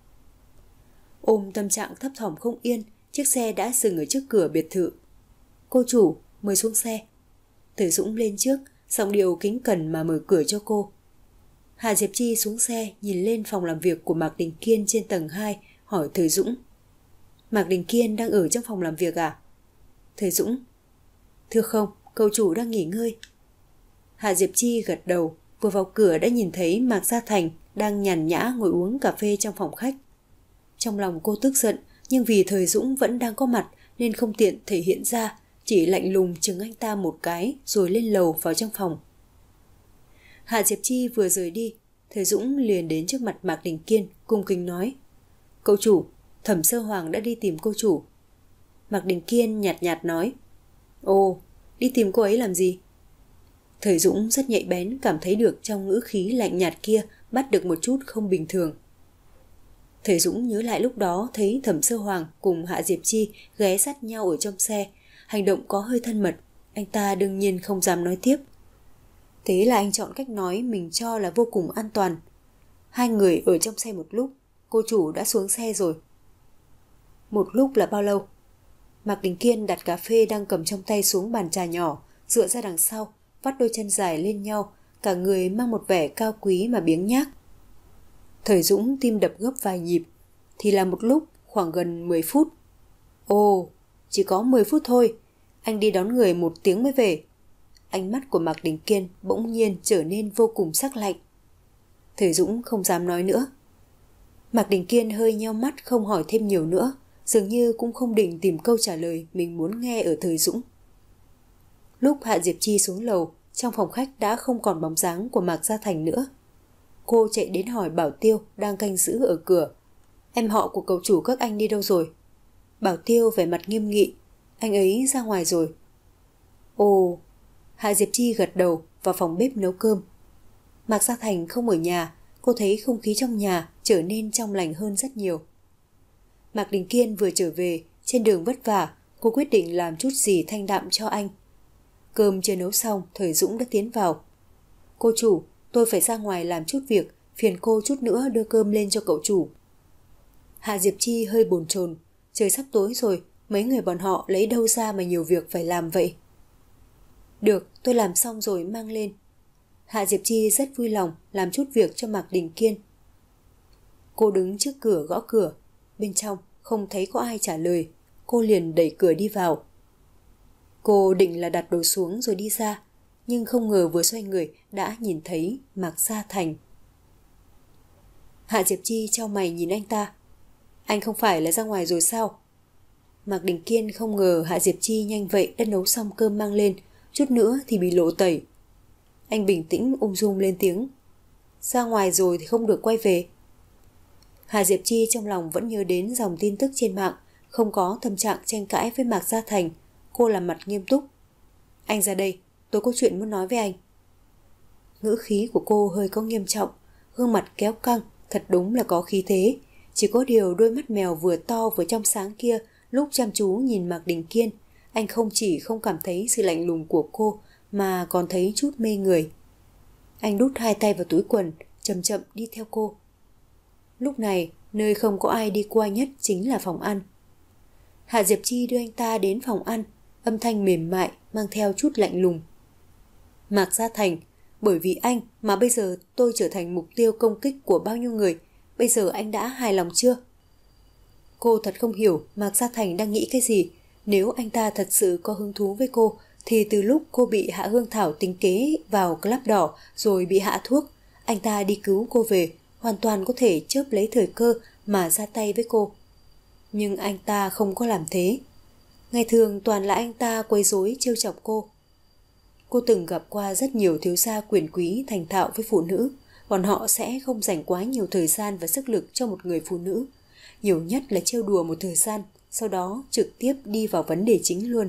Ôm tâm trạng thấp thỏm không yên, chiếc xe đã dừng ở trước cửa biệt thự. Cô chủ, mời xuống xe. Thời Dũng lên trước, giọng điệu kính cẩn mà mở cửa cho cô. Hạ Diệp Chi xuống xe nhìn lên phòng làm việc của Mạc Đình Kiên trên tầng hai, hỏi Thời Dũng. Mạc Đình Kiên đang ở trong phòng làm việc à? Thời Dũng. Thưa không, cậu chủ đang nghỉ ngơi. Hạ Diệp Chi gật đầu, vừa vào cửa đã nhìn thấy Mạc Gia Thành đang nhàn nhã ngồi uống cà phê trong phòng khách. Trong lòng cô tức giận, nhưng vì Thời Dũng vẫn đang có mặt nên không tiện thể hiện ra, chỉ lạnh lùng chừng anh ta một cái rồi lên lầu vào trong phòng. Hạ Diệp Chi vừa rời đi, Thời Dũng liền đến trước mặt Mạc Đình Kiên, cung kính nói. Cậu chủ, Thẩm Sơ Hoàng đã đi tìm cô chủ. Mạc Đình Kiên nhạt nhạt nói. Ồ, đi tìm cô ấy làm gì? Thời Dũng rất nhạy bén, cảm thấy được trong ngữ khí lạnh nhạt kia bắt được một chút không bình thường. Thời Dũng nhớ lại lúc đó thấy Thẩm Sơ Hoàng cùng Hạ Diệp Chi ghé sát nhau ở trong xe, hành động có hơi thân mật, anh ta đương nhiên không dám nói tiếp. Thế là anh chọn cách nói mình cho là vô cùng an toàn. Hai người ở trong xe một lúc, cô chủ đã xuống xe rồi. Một lúc là bao lâu? Mạc Đình Kiên đặt cà phê đang cầm trong tay xuống bàn trà nhỏ, dựa ra đằng sau, vắt đôi chân dài lên nhau, cả người mang một vẻ cao quý mà biếng nhác. Thời Dũng tim đập gấp vài nhịp, thì là một lúc khoảng gần mười phút. Ồ, chỉ có mười phút thôi, anh đi đón người một tiếng mới về. Ánh mắt của Mạc Đình Kiên bỗng nhiên trở nên vô cùng sắc lạnh. Thời Dũng không dám nói nữa. Mạc Đình Kiên hơi nheo mắt không hỏi thêm nhiều nữa, dường như cũng không định tìm câu trả lời mình muốn nghe ở Thời Dũng. Lúc Hạ Diệp Chi xuống lầu, trong phòng khách đã không còn bóng dáng của Mạc Gia Thành nữa. Cô chạy đến hỏi Bảo Tiêu đang canh giữ ở cửa. Em họ của cậu chủ các anh đi đâu rồi? Bảo Tiêu vẻ mặt nghiêm nghị. Anh ấy ra ngoài rồi. Ồ, Hạ Diệp Chi gật đầu vào phòng bếp nấu cơm. Mạc Gia Thành không ở nhà, cô thấy không khí trong nhà trở nên trong lành hơn rất nhiều. Mạc Đình Kiên vừa trở về, trên đường vất vả, cô quyết định làm chút gì thanh đạm cho anh. Cơm chưa nấu xong, Thời Dũng đã tiến vào. Cô chủ, tôi phải ra ngoài làm chút việc, phiền cô chút nữa đưa cơm lên cho cậu chủ. Hạ Diệp Chi hơi bồn chồn, trời sắp tối rồi, Mấy người bọn họ lấy đâu ra mà nhiều việc phải làm vậy? Được, tôi làm xong rồi mang lên. Hạ Diệp Chi rất vui lòng làm chút việc cho Mạc Đình Kiên. Cô đứng trước cửa gõ cửa. Bên trong không thấy có ai trả lời. Cô liền đẩy cửa đi vào. Cô định là đặt đồ xuống rồi đi ra, nhưng không ngờ vừa xoay người đã nhìn thấy Mạc Gia Thành. Hạ Diệp Chi chau mày nhìn anh ta. Anh không phải là ra ngoài rồi sao? Mạc Đình Kiên không ngờ Hạ Diệp Chi nhanh vậy đã nấu xong cơm mang lên, chút nữa thì bị lộ tẩy. Anh bình tĩnh ung dung lên tiếng. Ra ngoài rồi thì không được quay về. Hạ Diệp Chi trong lòng vẫn nhớ đến dòng tin tức trên mạng, không có tâm trạng tranh cãi với Mạc Gia Thành. Cô làm mặt nghiêm túc. Anh ra đây, tôi có chuyện muốn nói với anh. Ngữ khí của cô hơi có nghiêm trọng, gương mặt kéo căng, thật đúng là có khí thế. Chỉ có điều đôi mắt mèo vừa to vừa trong sáng kia lúc chăm chú nhìn Mạc Đình Kiên, anh không chỉ không cảm thấy sự lạnh lùng của cô mà còn thấy chút mê người. Anh đút hai tay vào túi quần, chậm chậm đi theo cô. Lúc này, nơi không có ai đi qua nhất chính là phòng ăn. Hạ Diệp Chi đưa anh ta đến phòng ăn, âm thanh mềm mại mang theo chút lạnh lùng. Mạc Gia Thành, bởi vì anh mà bây giờ tôi trở thành mục tiêu công kích của bao nhiêu người, bây giờ anh đã hài lòng chưa? Cô thật không hiểu Mạc Gia Thành đang nghĩ cái gì. Nếu anh ta thật sự có hứng thú với cô thì từ lúc cô bị Hạ Hương Thảo tính kế vào club đỏ rồi bị hạ thuốc, anh ta đi cứu cô về, hoàn toàn có thể chớp lấy thời cơ mà ra tay với cô. Nhưng anh ta không có làm thế. Ngày thường toàn là anh ta quấy rối trêu chọc cô. Cô từng gặp qua rất nhiều thiếu gia quyền quý thành thạo với phụ nữ. Bọn họ sẽ không dành quá nhiều thời gian và sức lực cho một người phụ nữ. Nhiều nhất là trêu đùa một thời gian, sau đó trực tiếp đi vào vấn đề chính luôn.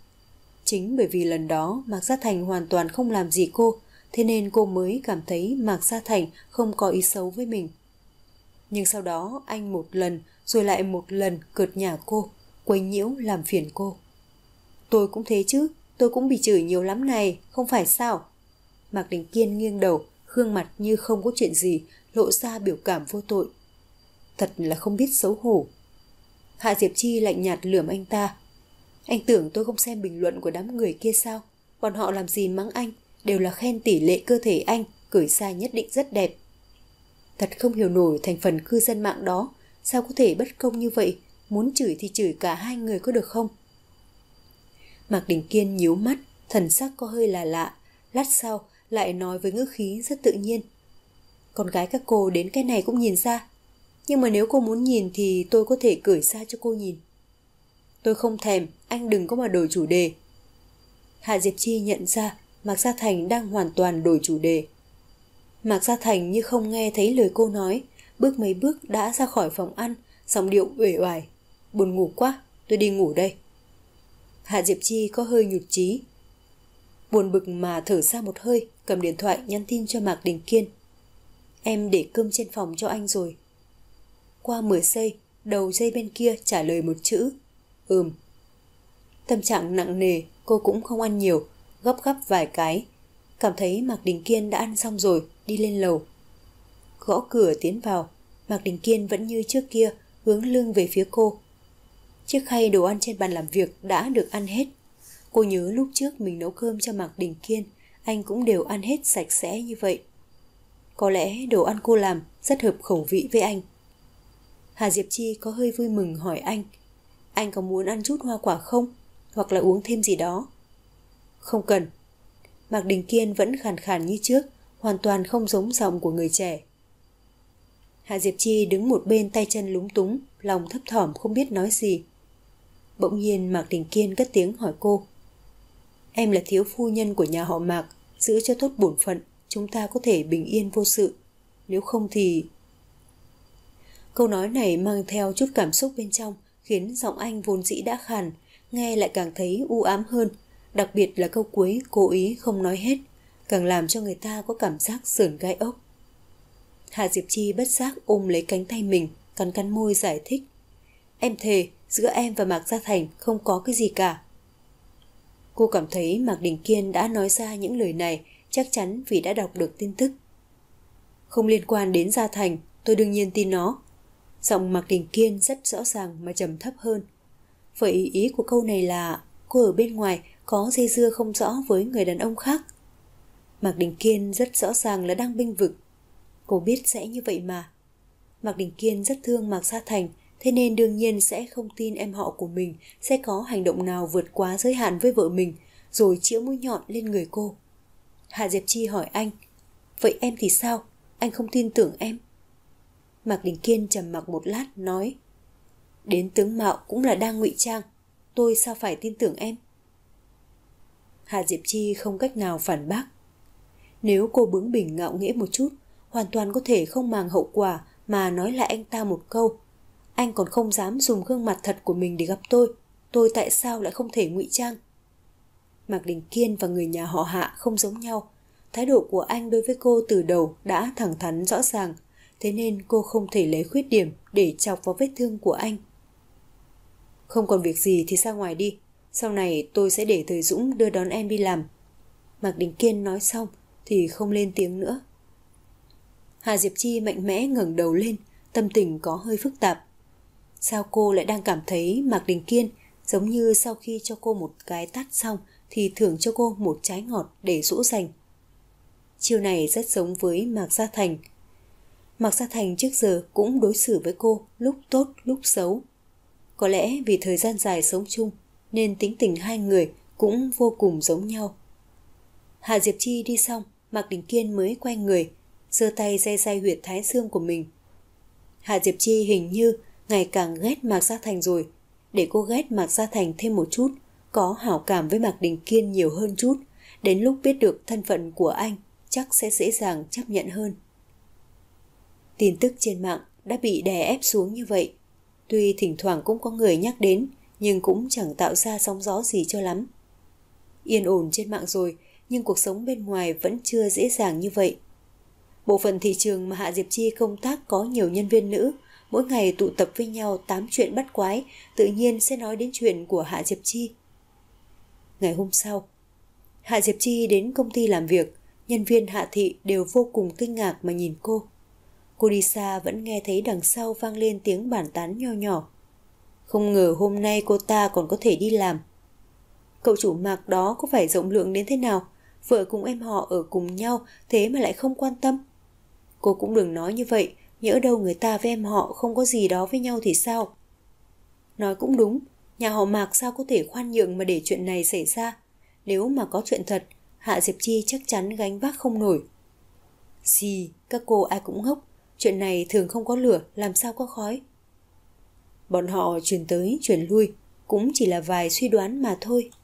Chính bởi vì lần đó Mạc Gia Thành hoàn toàn không làm gì cô, thế nên cô mới cảm thấy Mạc Gia Thành không có ý xấu với mình. Nhưng sau đó anh một lần rồi lại một lần cợt nhả cô, quấy nhiễu làm phiền cô. Tôi cũng thế chứ, tôi cũng bị chửi nhiều lắm này, không phải sao? Mạc Đình Kiên nghiêng đầu, gương mặt như không có chuyện gì, lộ ra biểu cảm vô tội. Thật là không biết xấu hổ. Hạ Diệp Chi lạnh nhạt lườm anh ta. Anh tưởng tôi không xem bình luận của đám người kia sao? Bọn họ làm gì mắng anh, đều là khen tỷ lệ cơ thể anh, cởi xa nhất định rất đẹp. Thật không hiểu nổi thành phần cư dân mạng đó, sao có thể bất công như vậy, muốn chửi thì chửi cả hai người có được không? Mạc Đình Kiên nhíu mắt, thần sắc có hơi là lạ, lát sau lại nói với ngữ khí rất tự nhiên. Con gái các cô đến cái này cũng nhìn ra, nhưng mà nếu cô muốn nhìn thì tôi có thể cởi xa cho cô nhìn. Tôi không thèm, anh đừng có mà đổi chủ đề. Hạ Diệp Chi nhận ra Mạc Gia Thành đang hoàn toàn đổi chủ đề. Mạc Gia Thành như không nghe thấy lời cô nói, bước mấy bước đã ra khỏi phòng ăn, giọng điệu uể oải. Buồn ngủ quá, tôi đi ngủ đây. Hạ Diệp Chi có hơi nhụt chí. Buồn bực mà thở ra một hơi, cầm điện thoại nhắn tin cho Mạc Đình Kiên. Em để cơm trên phòng cho anh rồi. Qua mười giây, đầu dây bên kia trả lời một chữ. Ừm. Tâm trạng nặng nề, cô cũng không ăn nhiều, gấp gấp vài cái. Cảm thấy Mạc Đình Kiên đã ăn xong rồi, đi lên lầu. Gõ cửa tiến vào, Mạc Đình Kiên vẫn như trước kia, hướng lưng về phía cô. Chiếc khay đồ ăn trên bàn làm việc đã được ăn hết. Cô nhớ lúc trước mình nấu cơm cho Mạc Đình Kiên, anh cũng đều ăn hết sạch sẽ như vậy. Có lẽ đồ ăn cô làm rất hợp khẩu vị với anh. Hà Diệp Chi có hơi vui mừng hỏi anh. Anh có muốn ăn chút hoa quả không? Hoặc là uống thêm gì đó? Không cần. Mạc Đình Kiên vẫn khàn khàn như trước, hoàn toàn không giống giọng của người trẻ. Hạ Diệp Chi đứng một bên tay chân lúng túng, lòng thấp thỏm không biết nói gì. Bỗng nhiên Mạc Đình Kiên cất tiếng hỏi cô. Em là thiếu phu nhân của nhà họ Mạc, giữ cho tốt bổn phận, chúng ta có thể bình yên vô sự. Nếu không thì... Câu nói này mang theo chút cảm xúc bên trong, khiến giọng anh vốn dĩ đã khàn, nghe lại càng thấy u ám hơn. Đặc biệt là câu cuối cố ý không nói hết, càng làm cho người ta có cảm giác sởn gai ốc. Hạ Diệp Chi bất giác ôm lấy cánh tay mình, cắn cắn môi giải thích. Em thề, giữa em và Mạc Gia Thành không có cái gì cả. Cô cảm thấy Mạc Đình Kiên đã nói ra những lời này chắc chắn vì đã đọc được tin tức. Không liên quan đến Gia Thành, tôi đương nhiên tin nó. Giọng Mạc Đình Kiên rất rõ ràng mà trầm thấp hơn. Vậy ý của câu này là cô ở bên ngoài có dây dưa không rõ với người đàn ông khác. Mạc Đình Kiên rất rõ ràng là đang bênh vực. Cô biết sẽ như vậy mà. Mạc Đình Kiên rất thương Mạc Gia Thành, thế nên đương nhiên sẽ không tin em họ của mình sẽ có hành động nào vượt quá giới hạn với vợ mình, rồi chĩa mũi nhọn lên người cô. Hạ Diệp Chi hỏi anh, vậy em thì sao? Anh không tin tưởng em? Mạc Đình Kiên trầm mặc một lát nói, đến tướng mạo cũng là đang ngụy trang, tôi sao phải tin tưởng em? Hạ Diệp Chi không cách nào phản bác. Nếu cô bướng bỉnh ngạo nghễ một chút, hoàn toàn có thể không màng hậu quả mà nói lại anh ta một câu, anh còn không dám dùng gương mặt thật của mình để gặp tôi, tôi tại sao lại không thể ngụy trang? Mạc Đình Kiên và người nhà họ Hạ không giống nhau. Thái độ của anh đối với cô từ đầu đã thẳng thắn rõ ràng, thế nên cô không thể lấy khuyết điểm để chọc vào vết thương của anh. Không còn việc gì thì ra ngoài đi, sau này tôi sẽ để Thời Dũng đưa đón em đi làm. Mạc Đình Kiên nói xong thì không lên tiếng nữa. Hạ Diệp Chi mạnh mẽ ngẩng đầu lên, tâm tình có hơi phức tạp. Sao cô lại đang cảm thấy Mạc Đình Kiên giống như sau khi cho cô một cái tát xong thì thưởng cho cô một trái ngọt để dỗ dành. Chiêu này rất giống với Mạc Gia Thành. Mạc Gia Thành trước giờ cũng đối xử với cô lúc tốt lúc xấu. Có lẽ vì thời gian dài sống chung nên tính tình hai người cũng vô cùng giống nhau. Hạ Diệp Chi đi xong, Mạc Đình Kiên mới quay người, giơ tay day day huyệt thái dương của mình. Hạ Diệp Chi hình như ngày càng ghét Mạc Gia Thành rồi. Để cô ghét Mạc Gia Thành thêm một chút, có hảo cảm với Mạc Đình Kiên nhiều hơn chút, đến lúc biết được thân phận của anh chắc sẽ dễ dàng chấp nhận hơn. Tin tức trên mạng đã bị đè ép xuống như vậy. Tuy thỉnh thoảng cũng có người nhắc đến, nhưng cũng chẳng tạo ra sóng gió gì cho lắm. Yên ổn trên mạng rồi, nhưng cuộc sống bên ngoài vẫn chưa dễ dàng như vậy. Bộ phận thị trường mà Hạ Diệp Chi công tác có nhiều nhân viên nữ, mỗi ngày tụ tập với nhau tám chuyện bắt quái, tự nhiên sẽ nói đến chuyện của Hạ Diệp Chi. Ngày hôm sau, Hạ Diệp Chi đến công ty làm việc, nhân viên Hạ Thị đều vô cùng kinh ngạc mà nhìn cô. Cô đi xa vẫn nghe thấy đằng sau vang lên tiếng bàn tán nho nhỏ. Không ngờ hôm nay cô ta còn có thể đi làm. Cậu chủ Mạc đó có phải rộng lượng đến thế nào? Vợ cùng em họ ở cùng nhau, thế mà lại không quan tâm. Cô cũng đừng nói như vậy, nhỡ đâu người ta với em họ không có gì đó với nhau thì sao? Nói cũng đúng, nhà họ Mạc sao có thể khoan nhượng mà để chuyện này xảy ra? Nếu mà có chuyện thật, Hạ Diệp Chi chắc chắn gánh vác không nổi. Gì, các cô ai cũng ngốc, chuyện này thường không có lửa, làm sao có khói? Bọn họ truyền tới, truyền lui, cũng chỉ là vài suy đoán mà thôi.